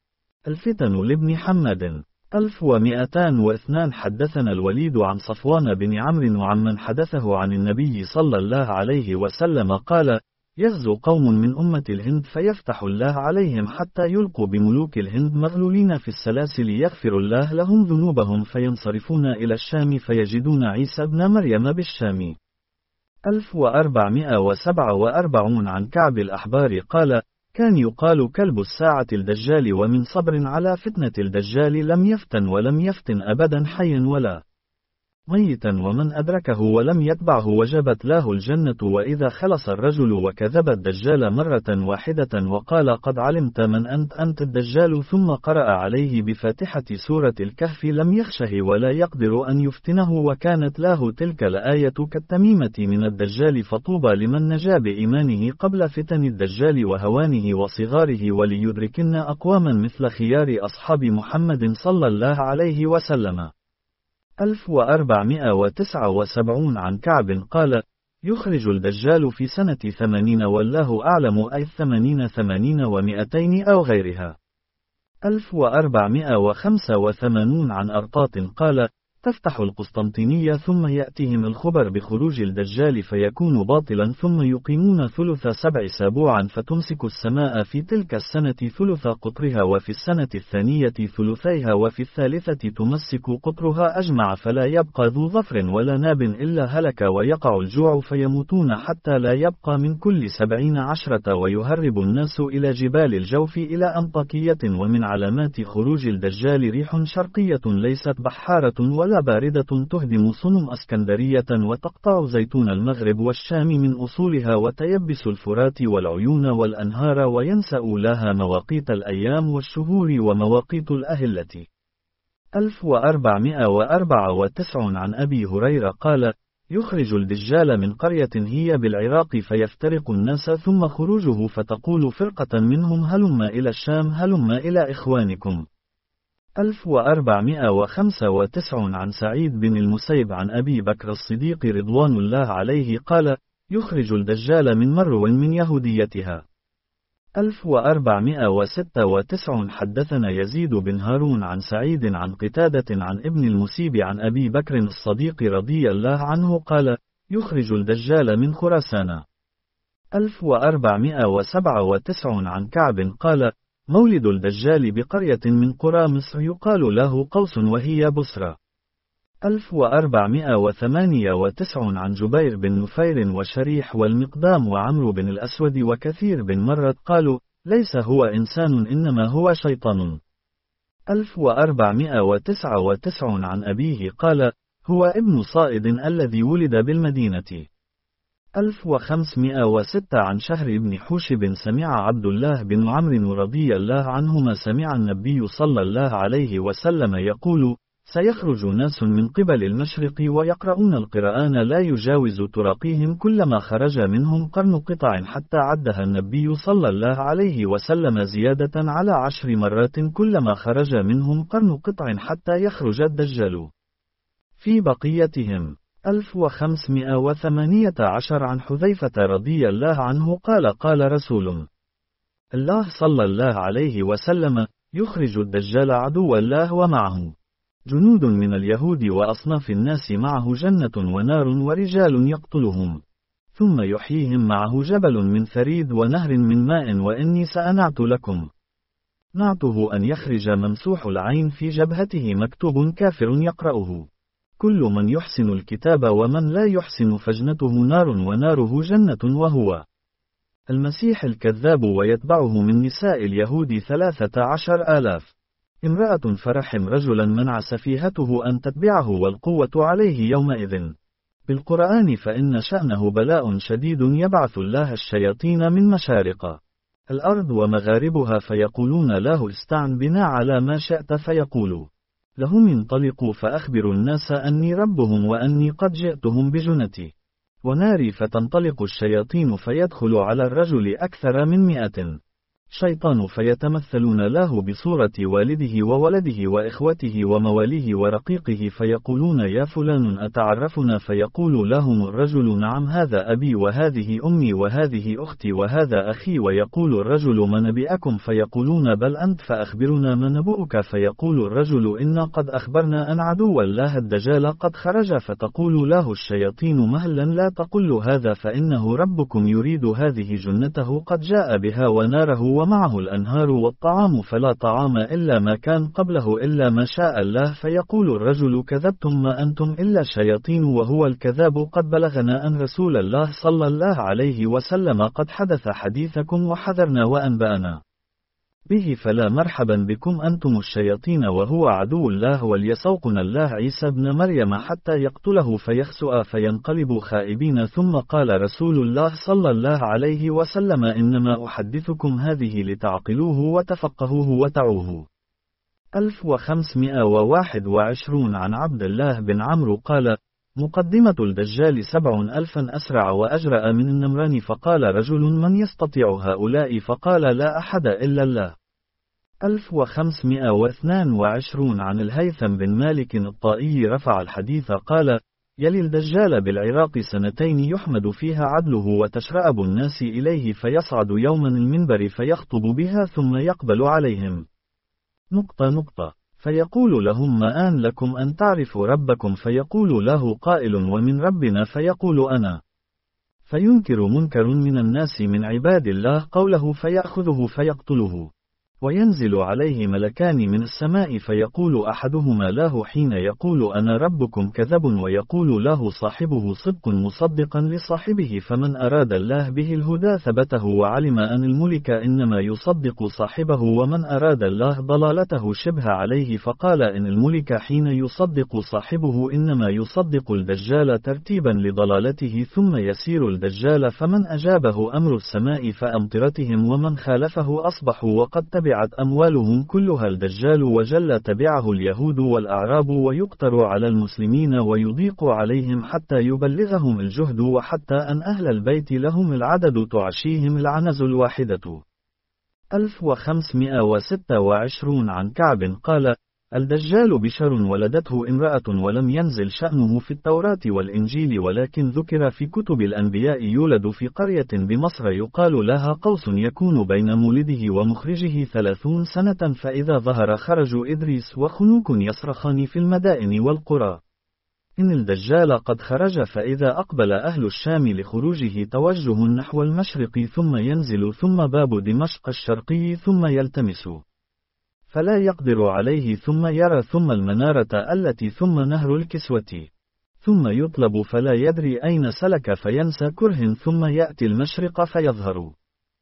الفتن لابن حماد. ألف ومئتان واثنان. حدثنا الوليد عن صفوان بن عمرو وعمن حدثه عن النبي صلى الله عليه وسلم قال: يغزو قوم من أمة الهند فيفتح الله عليهم حتى يلقوا بملوك الهند مغلولين في السلاسل يغفر الله لهم ذنوبهم فينصرفون إلى الشام فيجدون عيسى ابن مريم بالشام. ألف وأربعمائة وسبعة وأربعون. عن كعب الأحبار قال: كان يقال كلب الساعة الدجال ومن صبر على فتنة الدجال لم يفتن ولم يفتن أبدا حيا ولا ميتا ومن أدركه ولم يتبعه وجبت له الجنة. وإذا خلص الرجل وكذب الدجال مرة واحدة وقال: قد علمت من أنت أنت الدجال ثم قرأ عليه بفاتحة سورة الكهف لم يخشه ولا يقدر أن يفتنه وكانت له تلك الآية كالتميمة من الدجال. فطوبى لمن نجا بإيمانه قبل فتن الدجال وهوانه وصغاره وليدركن أقواما مثل خيار أصحاب محمد صلى الله عليه وسلم. ألف وأربعمائة وتسعة وسبعون. عن كعب قال: يخرج الدجال في سنة ثمانين والله أعلم أي ثمانين ثمانين ومئتين أو غيرها. ألف وأربعمائة وخمسة وثمانون. عن أرطاط قال: تفتح القسطنطينية ثم يأتيهم الخبر بخروج الدجال فيكون باطلا ثم يقيمون ثلث سبع سابوعا فتمسك السماء في تلك السنة ثلث قطرها وفي السنة الثانية ثلثيها وفي الثالثة تمسك قطرها أجمع فلا يبقى ذو ظفر ولا ناب إلا هلك ويقع الجوع فيموتون حتى لا يبقى من كل سبعين عشرة ويهرب الناس إلى جبال الجوف إلى أنطاكية. ومن علامات خروج الدجال ريح شرقية ليست بحارة ولا باردة تهدم صنم اسكندرية وتقطع زيتون المغرب والشام من أصولها وتيبس الفرات والعيون والأنهار وينسأ لها مواقيت الأيام والشهور ومواقيت الأهلة. ألف وأربعمائة وأربعة وتسعون. عن أبي هريرة قال: يخرج الدجال من قرية هي بالعراق فيفترق الناس ثم خروجه فتقول فرقة منهم: هلم إلى الشام هلم إلى إخوانكم. ألف وأربعمائة وخمسة وتسعون. عن سعيد بن المسيب عن أبي بكر الصديق رضوان الله عليه قال: يخرج الدجال من مرو من يهوديتها. ألف وأربعمائة وستة وتسعون. حدثنا يزيد بن هارون عن سعيد عن قتادة عن ابن المسيب عن أبي بكر الصديق رضي الله عنه قال: يخرج الدجال من خراسان. ألف وأربعمائة وسبعة وتسعون. عن كعب قال: مولد الدجال بقرية من قرى مصر يقال له قوس وهي بصرى. ألف وأربعمائة وثمانية وتسعين عن جبير بن نفير وشريح والمقدام وعمرو بن الأسود وكثير بن مرة قالوا: ليس هو إنسان إنما هو شيطان. ألف وأربعمائة وتسعة وتسعين عن أبيه قال: هو ابن صائد الذي ولد بالمدينة. ألف وخمسمائة وستة عن شهر بن حوشب سمع عبد الله بن عمرو رضي الله عنهما سمع النبي صلى الله عليه وسلم يقول: سيخرج ناس من قبل المشرق ويقرؤون القرآن لا يجاوز تراقيهم كلما خرج منهم قرن قطع حتى عدها النبي صلى الله عليه وسلم زيادة على عشر مرات كلما خرج منهم قرن قطع حتى يخرج الدجال. في بقيتهم ألف وخمسمائة وثمانية عشر عن حذيفة رضي الله عنه قال: قال رسول الله صلى الله عليه وسلم: يخرج الدجال عدو الله ومعه جنود من اليهود وأصناف الناس معه جنة ونار ورجال يقتلهم، ثم يحييهم معه جبل من ثريد ونهر من ماء وإني سأنعت لكم نعته أن يخرج ممسوح العين في جبهته مكتوب كافر يقرأه: كل من يحسن الكتاب ومن لا يحسن فجنته نار وناره جنة، وهو المسيح الكذاب، ويتبعه من نساء اليهود ثلاثة عشر آلاف امرأة فرحم رجلا منع سفيهته أن تتبعه والقوة عليه يومئذ بالقرآن، فإن شأنه بلاء شديد يبعث الله الشياطين من مشارق الأرض ومغاربها فيقولون له: استعن بنا على ما شئت، فيقول لهم: انطلقوا فأخبروا الناس أني ربهم وأني قد جئتهم بجنتي وناري، فتنطلق الشياطين فيدخل على الرجل أكثر من مئة شيطان فيتمثلون له بصورة والده وولده وإخوته ومواليه ورقيقه، فيقولون: يا فلان أتعرفنا؟ فيقول لهم الرجل: نعم، هذا أبي وهذه أمي وهذه أختي وهذا أخي. ويقول الرجل: من نبئكم؟ فيقولون: بل أنت، فأخبرنا من نبؤك؟ فيقول الرجل: إنا قد أخبرنا أن عدو الله الدجال قد خرج. فتقول له الشياطين: مهلا لا تقل هذا، فإنه ربكم يريد هذه جنته قد جاء بها وناره ومعه الأنهار والطعام، فلا طعام إلا ما كان قبله إلا ما شاء الله. فيقول الرجل: كذبتم، ما أنتم إلا شياطين وهو الكذاب. قد بلغنا أن رسول الله صلى الله عليه وسلم قد حدث حديثكم وحذرنا وأنبأنا به، فلا مرحبا بكم أنتم الشياطين وهو عدو الله، وليسوقنا الله عيسى بن مريم حتى يقتله فيخسؤ فينقلب خائبين. ثم قال رسول الله صلى الله عليه وسلم: إنما أحدثكم هذه لتعقلوه وتفقهوه وتعوه. ألف وخمسمائة وواحد وعشرون عن عبد الله بن عمرو قال: مقدمة الدجال سبع ألفا أسرع وأجرأ من النمران. فقال رجل: من يستطيع هؤلاء؟ فقال: لا أحد إلا الله. ألف وخمسمائة واثنان وعشرون عن الهيثم بن مالك الطائي رفع الحديث قال: يلي الدجال بالعراق سنتين يحمد فيها عدله وتشرأب الناس إليه، فيصعد يوما المنبر فيخطب بها ثم يقبل عليهم نقطة نقطة فيقول لهم: ما آن لكم أن تعرفوا ربكم؟ فيقول له قائل: ومن ربنا؟ فيقول: أنا. فينكر منكر من الناس من عباد الله قوله فيأخذه فيقتله، وينزل عليه ملكان من السماء، فيقول أحدهما له حين يقول: أنا ربكم كذب، ويقول له صاحبه: صدق، مصدقا لصاحبه. فمن أراد الله به الهدى ثبته، وعلم أن الملك إنما يصدق صاحبه، ومن أراد الله ضلالته شبه عليه. فقال: إن الملك حين يصدق صاحبه إنما يصدق الدجال ترتيبا لضلالته، ثم يسير الدجال، فمن أجابه أمر السماء فأمطرتهم، ومن خالفه أصبحوا وقد تبعت أموالهم كلها الدجال، وجل تبعه اليهود والأعراب، ويقتر على المسلمين ويضيق عليهم حتى يبلغهم الجهد، وحتى أن أهل البيت لهم العدد تعشيهم العنز الواحدة. ألف وخمسمائة وستة وعشرون عن كعب قال: الدجال بشر ولدته امرأة، ولم ينزل شأنه في التوراة والإنجيل، ولكن ذكر في كتب الأنبياء. يولد في قرية بمصر يقال لها قوس، يكون بين مولده ومخرجه ثلاثون سنة، فإذا ظهر خرج إدريس وخنوك يصرخان في المدائن والقرى: إن الدجال قد خرج. فإذا أقبل أهل الشام لخروجه توجه نحو المشرق، ثم ينزل، ثم باب دمشق الشرقي، ثم يلتمس، فلا يقدر عليه ثم يرى ثم المنارة التي ثم نهر الكسوة ثم يطلب فلا يدري أين سلك فينسى كره ثم يأتي المشرق فيظهر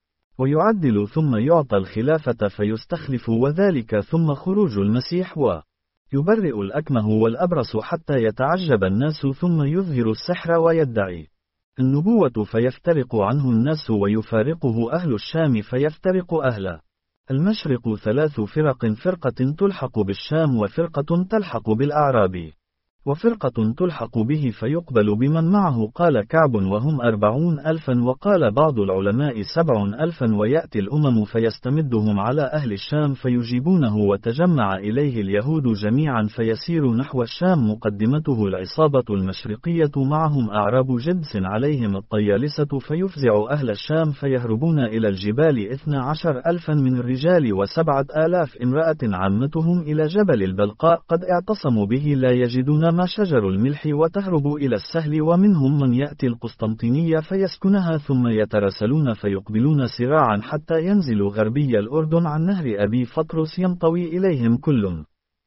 ويعدل ثم يعطى الخلافة فيستخلف وذلك ثم خروج المسيح ويبرئ الأكمه والأبرص حتى يتعجب الناس ثم يظهر السحر ويدعي النبوة فيفترق عنه الناس ويفارقه أهل الشام فيفترق أهل المشرق ثلاث فرق فرقة تلحق بالشام وفرقة تلحق بالأعراب وفرقة تلحق به فيقبل بمن معه قال كعب وهم أربعون ألفا وقال بعض العلماء سبع ألفا ويأتي الأمم فيستمدهم على أهل الشام فيجيبونه وتجمع إليه اليهود جميعا فيسير نحو الشام مقدمته العصابة المشرقية معهم أعراب جدس عليهم الطيالسة فيفزع أهل الشام فيهربون إلى الجبال اثنى عشر ألفا من الرجال وسبعة آلاف امرأة عامتهم إلى جبل البلقاء قد اعتصموا به لا يجدون ما شجر الملح وتهرب إلى السهل ومنهم من يأتي القسطنطينية فيسكنها ثم يترسلون فيقبلون سراعا حتى ينزلوا غربي الأردن عن نهر أبي فطرس ينطوي إليهم كل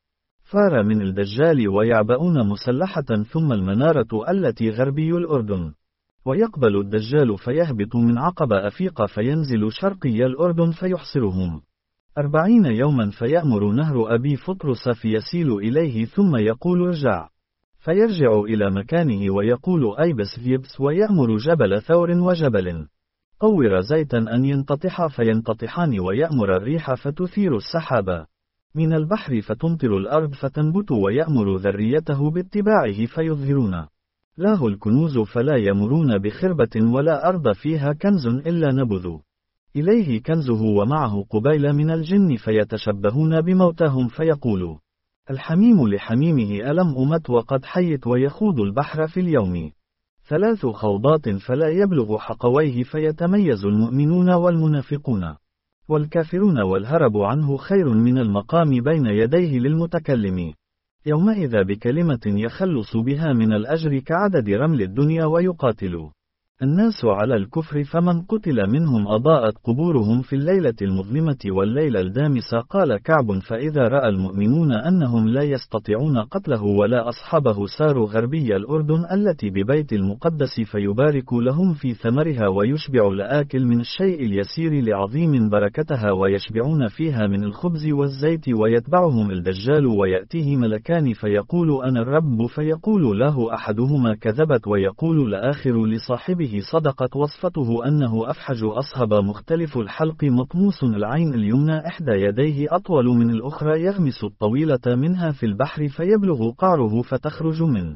فار من الدجال ويعبؤون مسلحة ثم المنارة التي غربي الأردن ويقبل الدجال فيهبط من عقب أفيق فينزل شرقي الأردن فيحصرهم أربعين يوما فيأمر نهر أبي فطرس فيسيل إليه ثم يقول ارجع فيرجع إلى مكانه ويقول أيبس فيبس ويأمر جبل ثور وجبل قور زيتا أن ينتطح فينتطحان ويأمر الريح فتثير السحاب من البحر فتمطر الأرض فتنبت ويأمر ذريته باتباعه فيظهرون له الكنوز فلا يمرون بخربة ولا أرض فيها كنز إلا نبذوا إليه كنزه ومعه قبيل من الجن فيتشبهون بموتاهم فيقول الحميم لحميمه ألم أمت وقد حيت ويخوض البحر في اليوم ثلاث خوضات فلا يبلغ حقويه فيتميز المؤمنون والمنافقون والكافرون والهرب عنه خير من المقام بين يديه للمتكلم يومئذ بكلمة يخلص بها من الأجر كعدد رمل الدنيا ويقاتل الناس على الكفر فمن قتل منهم أضاءت قبورهم في الليلة المظلمة والليلة الدامسة قال كعب فإذا رأى المؤمنون أنهم لا يستطيعون قتله ولا أصحابه ساروا غربي الأردن التي ببيت المقدس فيبارك لهم في ثمرها ويشبع الآكل من الشيء اليسير لعظيم بركتها ويشبعون فيها من الخبز والزيت ويتبعهم الدجال ويأتيه ملكان فيقول أنا الرب فيقول له أحدهما كذبت ويقول الآخر لصاحبه صدقت وصفته أنه أفحج أصهب مختلف الحلق مطموس العين اليمنى إحدى يديه أطول من الأخرى يغمس الطويلة منها في البحر فيبلغ قعره فتخرج من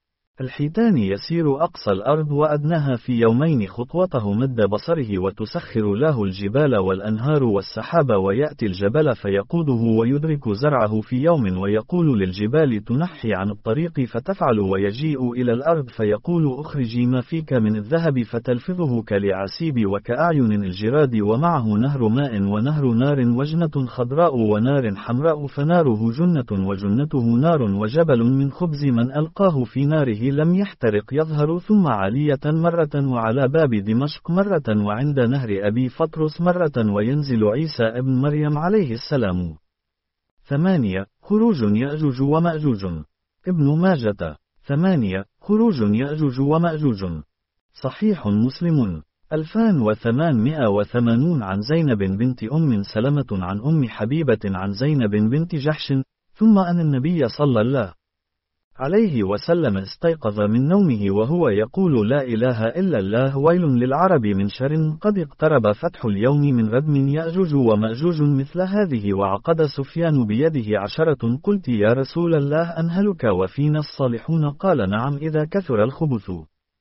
الحيتان يسير أقصى الأرض وأدناها في يومين خطوته مد بصره وتسخر له الجبال والأنهار والسحاب ويأتي الجبل فيقوده ويدرك زرعه في يوم ويقول للجبال تنحي عن الطريق فتفعل ويجيء إلى الأرض فيقول أخرجي ما فيك من الذهب فتلفظه كالعسيب وكأعين الجراد ومعه نهر ماء ونهر نار وجنة خضراء ونار حمراء فناره جنة وجنته نار وجبل من خبز من ألقاه في ناره لم يحترق يظهر ثم عالية مرة وعلى باب دمشق مرة وعند نهر أبي فطرس مرة وينزل عيسى ابن مريم عليه السلام. ثمانية خروج يأجوج ومأجوج. ابن ماجة. ثمانية خروج يأجوج ومأجوج. صحيح مسلم. ألفان وثمانمائة وثمانون عن زينب بنت أم سلمة عن أم حبيبة عن زينب بنت جحش ثم أن النبي صلى الله عليه وسلم استيقظ من نومه وهو يقول لا إله إلا الله ويل للعرب من شر قد اقترب فتح اليوم من ردم يأجوج ومأجوج مثل هذه وعقد سفيان بيده عشرة قلت يا رسول الله أنهلك وفينا الصالحون قال نعم إذا كثر الخبث.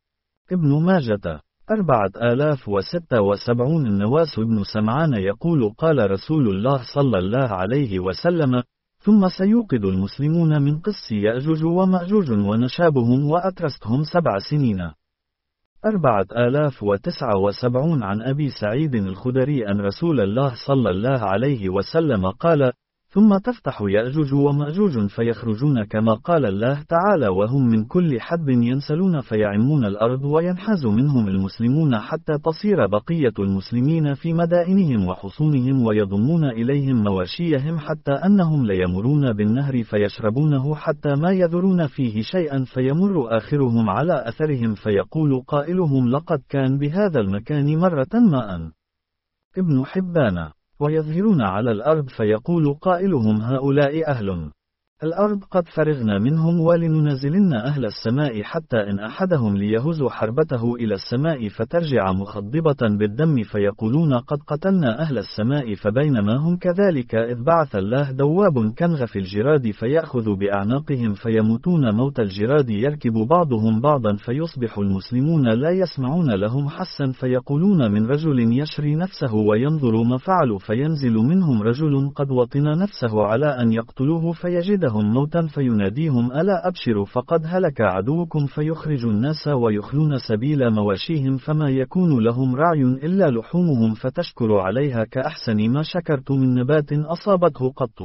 ابن ماجة. أربعة آلاف وستة وسبعون النواس بن سمعان يقول قال رسول الله صلى الله عليه وسلم ثم سيوقظ المسلمون من قص يأجوج ومأجوج ونشابهم وأترستهم سبع سنين. أربعة آلاف وتسعة وسبعون عن أبي سعيد الخدري أن رسول الله صلى الله عليه وسلم قال ثم تفتح يأجوج ومأجوج فيخرجون كما قال الله تعالى وهم من كل حدب ينسلون فيعمون الأرض وينحاز منهم المسلمون حتى تصير بقية المسلمين في مدائنهم وحصونهم ويضمون إليهم مواشيهم حتى أنهم ليمرون بالنهر فيشربونه حتى ما يذرون فيه شيئا فيمر آخرهم على أثرهم فيقول قائلهم لقد كان بهذا المكان مرة ماء. ابن حبان. ويظهرون على الأرض فيقول قائلهم هؤلاء أهل الأرض قد فرغنا منهم ولننزلن أهل السماء حتى إن أحدهم ليهز حربته إلى السماء فترجع مخضبة بالدم فيقولون قد قتلنا أهل السماء فبينما هم كذلك إذ بعث الله دواب كنغف الجراد فيأخذ بأعناقهم فيموتون موت الجراد يركب بعضهم بعضا فيصبح المسلمون لا يسمعون لهم حسا فيقولون من رجل يشري نفسه وينظر ما فعلوا فينزل منهم رجل قد وطن نفسه على أن يقتلوه فيجد هم موتا فيناديهم ألا أبشروا فقد هلك عدوكم فيخرج الناس ويخلون سبيل مواشيهم فما يكون لهم رعي إلا لحومهم فتشكر عليها كأحسن ما شكرت من نبات أصابته قط.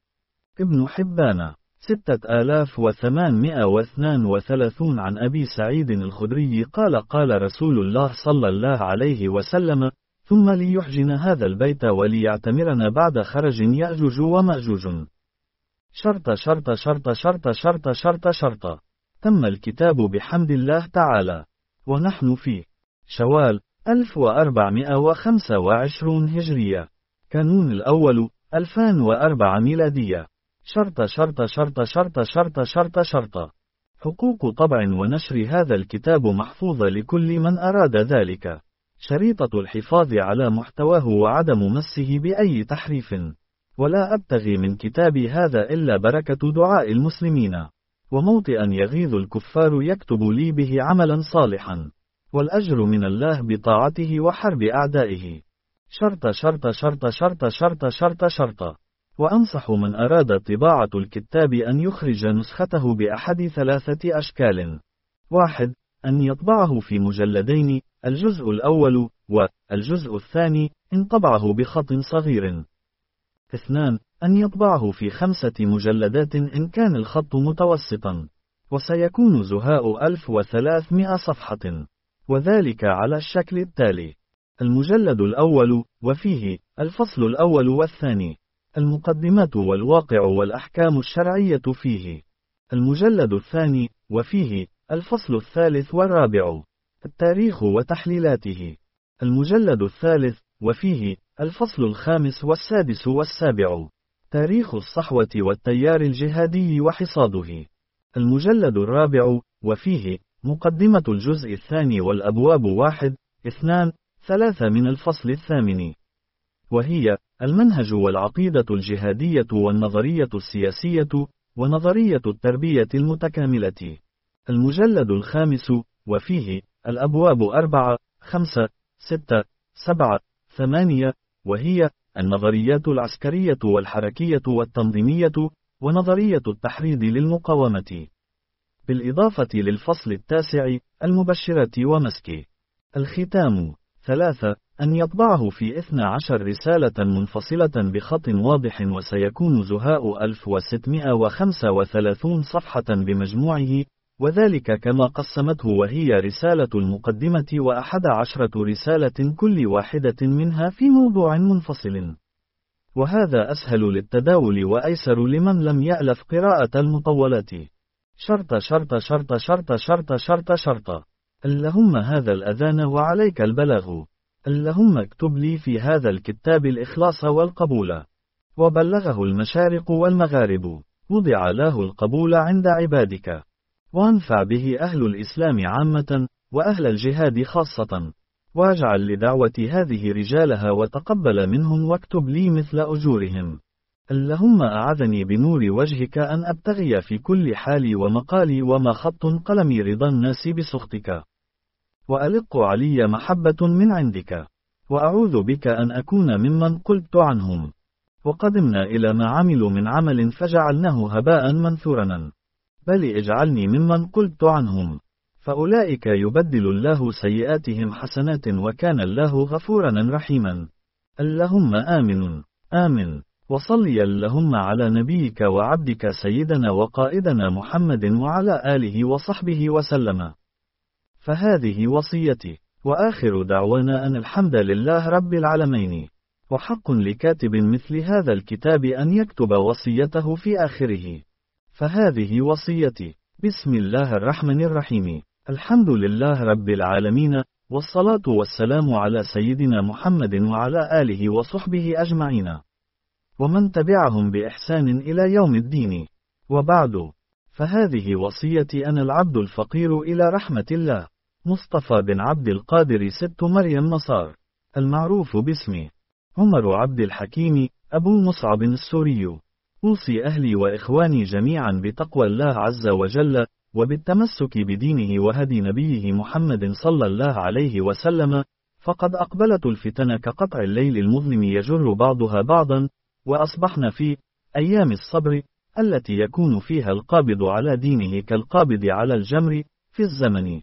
ابن حبان. ستة آلاف وثمانمائة واثنان وثلاثون عن أبي سعيد الخدري قال قال رسول الله صلى الله عليه وسلم ثم ليحجن هذا البيت وليعتمرن بعد خرج يأجوج ومأجوج. شرط شرط شرط شرط شرط شرط شرط. تم الكتاب بحمد الله تعالى. ونحن في شوال ألف وأربعمائة وخمسة وعشرين هجرية. كانون الأول ألفين وأربعة ميلادية. شرط شرط شرط شرط شرط شرط شرط. حقوق طبع ونشر هذا الكتاب محفوظة لكل من أراد ذلك. شريطة الحفاظ على محتواه وعدم مسه بأي تحريف. ولا أبتغي من كتابي هذا إلا بركة دعاء المسلمين. وموطئا يغيظ الكفار يكتب لي به عملا صالحا. والأجر من الله بطاعته وحرب أعدائه. شرط شرط شرط شرط شرط شرط شرط. وأنصح من أراد طباعة الكتاب أن يخرج نسخته بأحد ثلاثة أشكال. واحد. أن يطبعه في مجلدين، الجزء الأول والجزء الثاني إن طبعه بخط صغير. اثنان. أن يطبعه في خمسة مجلدات إن كان الخط متوسطا. وسيكون زهاء ألف وثلاثمائة صفحة. وذلك على الشكل التالي: المجلد الأول وفيه الفصل الأول والثاني. المقدمات والواقع والأحكام الشرعية فيه. المجلد الثاني وفيه الفصل الثالث والرابع. التاريخ وتحليلاته. المجلد الثالث وفيه الفصل الخامس والسادس والسابع. تاريخ الصحوة والتيار الجهادي وحصاده. المجلد الرابع وفيه مقدمة الجزء الثاني والأبواب واحد، اثنان، ثلاثة من الفصل الثامن. وهي المنهج والعقيدة الجهادية والنظرية السياسية ونظرية التربية المتكاملة. المجلد الخامس وفيه الأبواب أربعة، خمسة، ستة، سبعة، ثمانية، وهي النظريات العسكرية والحركية والتنظيمية ونظرية التحريض للمقاومة. بالإضافة للفصل التاسع المبشرة ومسك. الختام. ثلاثة. أن يطبعه في اثنتا عشرة رسالة منفصلة بخط واضح وسيكون زهاء ألف وستمائة وخمسة وثلاثين صفحة بمجموعه، وذلك كما قسمته وهي رسالة المقدمة وأحد عشرة رسالة كل واحدة منها في موضوع منفصل. وهذا أسهل للتداول وأيسر لمن لم يألف قراءة المطولات. شرط شرط شرط شرط شرط شرط شرط. اللهم هذا الأذان وعليك البلاغ. اللهم اكتب لي في هذا الكتاب الإخلاص والقبول. وبلغه المشارق والمغارب. وضع له القبول عند عبادك. وانفع به أهل الإسلام عامة، وأهل الجهاد خاصة. واجعل لدعوة هذه رجالها وتقبل منهم واكتب لي مثل أجورهم. اللهم أعذني بنور وجهك أن أبتغي في كل حال ومقالي وما خط قلمي رضا الناس بسخطك. وألق علي محبة من عندك. وأعوذ بك أن أكون ممن قلت عنهم. وقدمنا إلى ما عملوا من عمل فجعلناه هباء منثورا. بل اجعلني ممن قلت عنهم. فأولئك يبدل الله سيئاتهم حسنات وكان الله غفورا رحيما. اللهم آمن آمن. وصلي اللهم على نبيك وعبدك سيدنا وقائدنا محمد وعلى آله وصحبه وسلم. فهذه وصيتي، وآخر دعوانا أن الحمد لله رب العالمين. وحق لكاتب مثل هذا الكتاب أن يكتب وصيته في آخره. فهذه وصيتي. بسم الله الرحمن الرحيم. الحمد لله رب العالمين، والصلاة والسلام على سيدنا محمد وعلى آله وصحبه أجمعين، ومن تبعهم بإحسان إلى يوم الدين. وبعد، فهذه وصيتي أنا العبد الفقير إلى رحمة الله، مصطفى بن عبد القادر ست مريم نصار، المعروف باسمي عمر عبد الحكيم أبو مصعب السوري. أوصي أهلي وإخواني جميعا بتقوى الله عز وجل، وبالتمسك بدينه وهدي نبيه محمد صلى الله عليه وسلم، فقد أقبلت الفتن كقطع الليل المظلم يجر بعضها بعضا، وأصبحنا في أيام الصبر التي يكون فيها القابض على دينه كالقابض على الجمر، في الزمن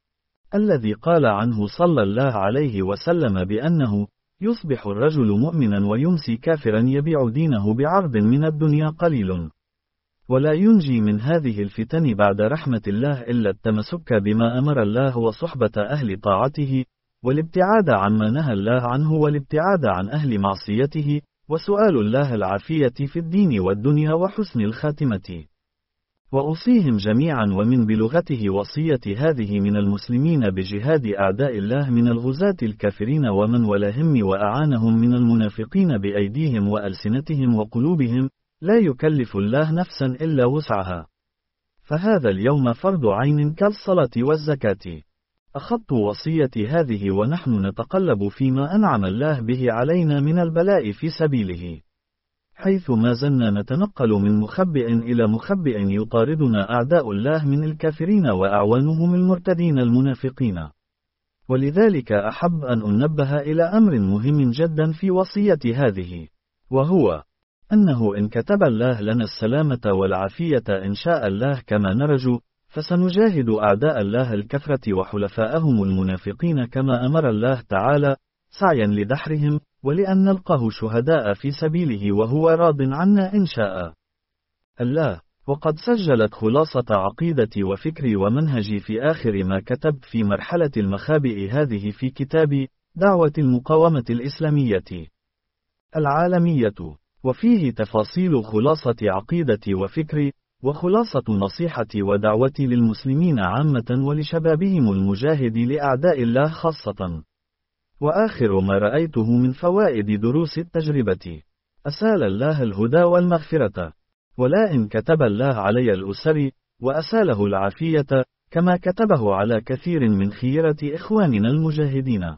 الذي قال عنه صلى الله عليه وسلم بأنه يصبح الرجل مؤمنا ويمسي كافرا يبيع دينه بعرض من الدنيا قليل. ولا ينجي من هذه الفتن بعد رحمة الله إلا التمسك بما أمر الله وصحبة أهل طاعته، والابتعاد عما نهى الله عنه والابتعاد عن أهل معصيته، وسؤال الله العافية في الدين والدنيا وحسن الخاتمة. وأوصيهم جميعا ومن بلغته وصية هذه من المسلمين بجهاد أعداء الله من الغزاة الكافرين ومن ولاهم وأعانهم من المنافقين بأيديهم وألسنتهم وقلوبهم، لا يكلف الله نفسا إلا وسعها. فهذا اليوم فرض عين كالصلاة والزكاة. أخذت وصيتي هذه ونحن نتقلب فيما أنعم الله به علينا من البلاء في سبيله، حيث ما زلنا نتنقل من مخبئ إلى مخبئ يطاردنا أعداء الله من الكافرين وأعوانهم المرتدين المنافقين. ولذلك أحب أن أنبه إلى أمر مهم جدا في وصيتي هذه، وهو أنه إن كتب الله لنا السلامة والعافية إن شاء الله كما نرجو، فسنجاهد أعداء الله الكفرة وحلفاءهم المنافقين كما أمر الله تعالى، سعيا لدحرهم، ولأن نلقاه شهداء في سبيله وهو راض عنا إن شاء الله. وقد سجلت خلاصة عقيدتي وفكري ومنهجي في آخر ما كتبت في مرحلة المخابئ هذه في كتابي دعوة المقاومة الإسلامية العالمية، وفيه تفاصيل خلاصة عقيدتي وفكري، وخلاصة نصيحتي ودعوتي للمسلمين عامة ولشبابهم المجاهد لأعداء الله خاصة. وآخر ما رأيته من فوائد دروس التجربة، أسال الله الهدى والمغفرة، ولا إن كتب الله علي الأسر وأساله العافية، كما كتبه على كثير من خيرة إخواننا المجاهدين.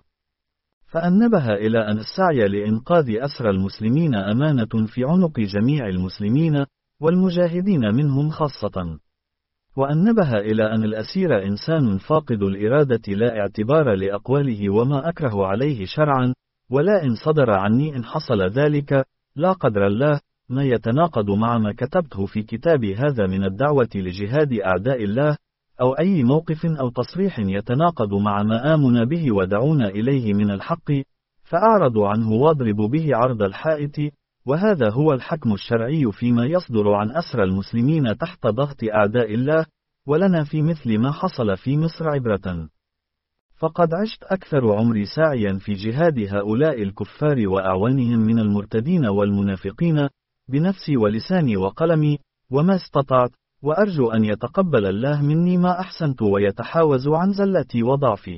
فأنبه إلى أن السعي لإنقاذ أسرى المسلمين أمانة في عنق جميع المسلمين والمجاهدين منهم خاصة. وأنبه إلى أن الأسير إنسان فاقد الإرادة لا اعتبار لأقواله وما أكره عليه شرعا، ولا إن صدر عني إن حصل ذلك لا قدر الله ما يتناقض مع ما كتبته في كتابي هذا من الدعوة لجهاد أعداء الله، أو أي موقف أو تصريح يتناقض مع ما آمنا به ودعونا إليه من الحق، فأعرض عنه واضرب به عرض الحائط. وهذا هو الحكم الشرعي فيما يصدر عن أسرى المسلمين تحت ضغط أعداء الله، ولنا في مثل ما حصل في مصر عبرة. فقد عشت أكثر عمري ساعيا في جهاد هؤلاء الكفار وأعوانهم من المرتدين والمنافقين، بنفسي ولساني وقلمي، وما استطعت، وأرجو أن يتقبل الله مني ما أحسنت ويتحاوز عن زلتي وضعفي،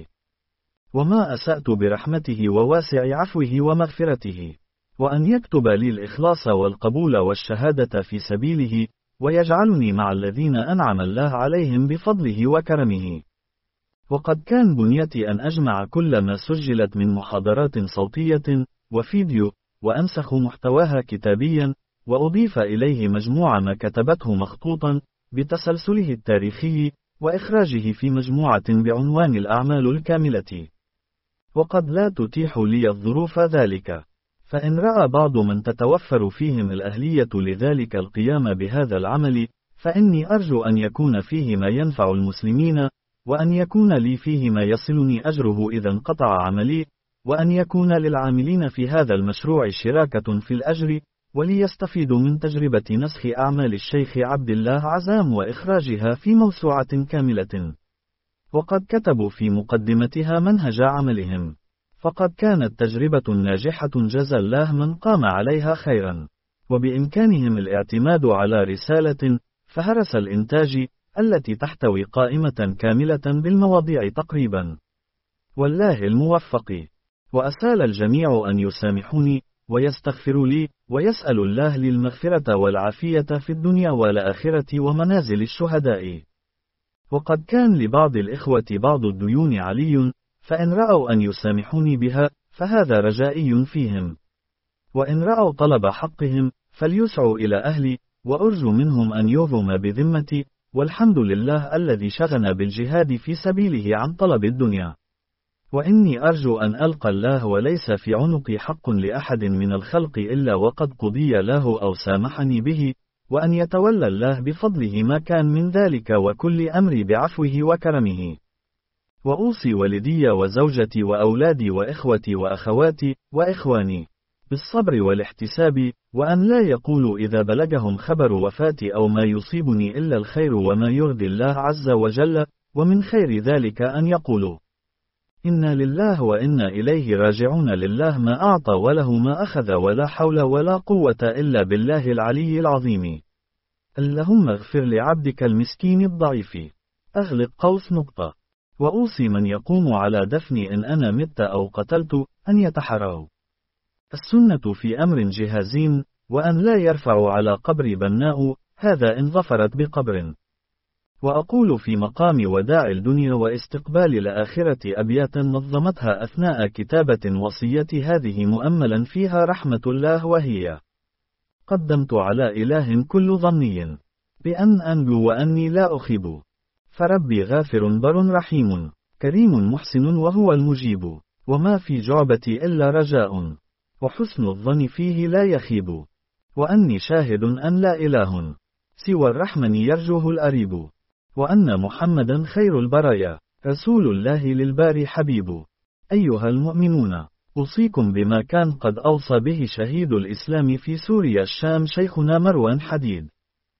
وما أسأت برحمته وواسع عفوه ومغفرته، وأن يكتب لي الإخلاص والقبول والشهادة في سبيله، ويجعلني مع الذين أنعم الله عليهم بفضله وكرمه. وقد كان بنيتي أن أجمع كل ما سجلت من محاضرات صوتية وفيديو، وأنسخ محتواها كتابيا، وأضيف إليه مجموع ما كتبته مخطوطا بتسلسله التاريخي، وإخراجه في مجموعة بعنوان الأعمال الكاملة. وقد لا تتيح لي الظروف ذلك، فإن رأى بعض من تتوفر فيهم الأهلية لذلك القيام بهذا العمل، فإني أرجو أن يكون فيه ما ينفع المسلمين، وأن يكون لي فيه ما يصلني أجره إذا انقطع عملي، وأن يكون للعاملين في هذا المشروع شراكة في الأجر، وليستفيدوا من تجربة نسخ أعمال الشيخ عبد الله عزام وإخراجها في موسوعة كاملة. وقد كتبوا في مقدمتها منهج عملهم. فقد كانت تجربة ناجحة جزى الله من قام عليها خيرا. وبإمكانهم الاعتماد على رسالة فهرس الإنتاج التي تحتوي قائمة كاملة بالمواضيع تقريبا. والله الموفق. وأسأل الجميع أن يسامحوني ويستغفروا لي ويسأل الله للمغفرة والعافية في الدنيا والآخرة ومنازل الشهداء. وقد كان لبعض الإخوة بعض الديون علي، فإن رأوا أن يسامحوني بها فهذا رجائي فيهم. وإن رأوا طلب حقهم فليسعوا إلى أهلي، وأرجو منهم أن يوفوا ما بذمتي، والحمد لله الذي شغنا بالجهاد في سبيله عن طلب الدنيا. وإني أرجو أن ألقى الله وليس في عنقي حق لأحد من الخلق إلا وقد قضي له أو سامحني به، وأن يتولى الله بفضله ما كان من ذلك وكل أمري بعفوه وكرمه. وأوصي والدي وزوجتي وأولادي وإخوتي وأخواتي وإخواني بالصبر والاحتساب، وأن لا يقولوا إذا بلغهم خبر وفاتي أو ما يصيبني إلا الخير وما يرضي الله عز وجل، ومن خير ذلك أن يقولوا إنا لله وإنا إليه راجعون، لله ما أعطى وله ما أخذ ولا حول ولا قوة إلا بالله العلي العظيم. اللهم اغفر لعبدك المسكين الضعيف. أغلق قوس نقطة. وأوصي من يقوم على دفني إن أنا مت أو قتلت أن يتحروا السنة في أمر جهازين، وأن لا يرفعوا على قبر بناء هذا إن ظفرت بقبر. وأقول في مقام وداع الدنيا واستقبال الآخرة أبياتا نظمتها أثناء كتابة وصيتي هذه مؤملا فيها رحمة الله، وهي: قدمت على إله كل ظني بأن أنجو وأني لا أخيب، فربي غافر بر رحيم كريم محسن وهو المجيب، وما في جعبتي إلا رجاء، وحسن الظن فيه لا يخيب، وأني شاهد أن لا إله سوى الرحمن يرجوه الأريب، وأن محمدا خير البرايا رسول الله للباري حبيب. أيها المؤمنون، أوصيكم بما كان قد أوصى به شهيد الإسلام في سوريا الشام شيخنا مروان حديد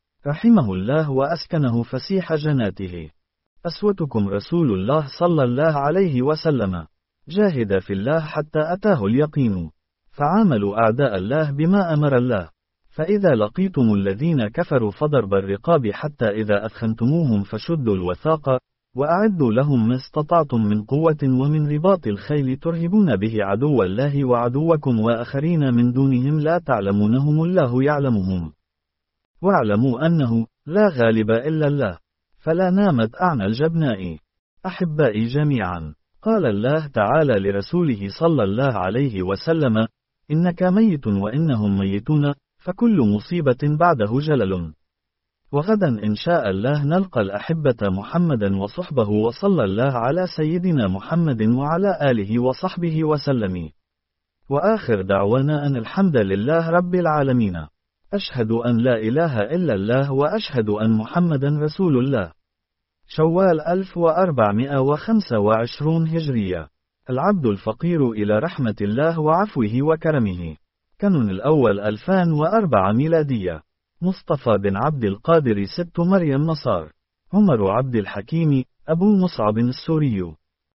رحمه الله وأسكنه فسيح جناته. أسوتكم رسول الله صلى الله عليه وسلم، جاهد في الله حتى أتاه اليقين، فعاملوا أعداء الله بما أمر الله، فإذا لقيتم الذين كفروا فضرب الرقاب حتى إذا أثخنتموهم فشدوا الوثاق، وأعدوا لهم ما استطعتم من قوة ومن رباط الخيل ترهبون به عدو الله وعدوكم وآخرين من دونهم لا تعلمونهم الله يعلمهم. واعلموا أنه لا غالب إلا الله، فلا نامت أعنى الجبناء. أحبائي جميعا، قال الله تعالى لرسوله صلى الله عليه وسلم: إنك ميت وإنهم ميتون، فكل مصيبة بعده جلل. وغدا إن شاء الله نلقى الأحبة محمدا وصحبه، وصلى الله على سيدنا محمد وعلى آله وصحبه وسلم. وآخر دعوانا أن الحمد لله رب العالمين. أشهد أن لا إله إلا الله وأشهد أن محمدا رسول الله. شوال ألف وأربعمائة وخمسة وعشرين هجرية. العبد الفقير إلى رحمة الله وعفوه وكرمه. كانون الأول ألفين وأربعة ميلادية. مصطفى بن عبد القادر ست مريم نصار. عمر عبد الحكيم أبو مصعب السوري.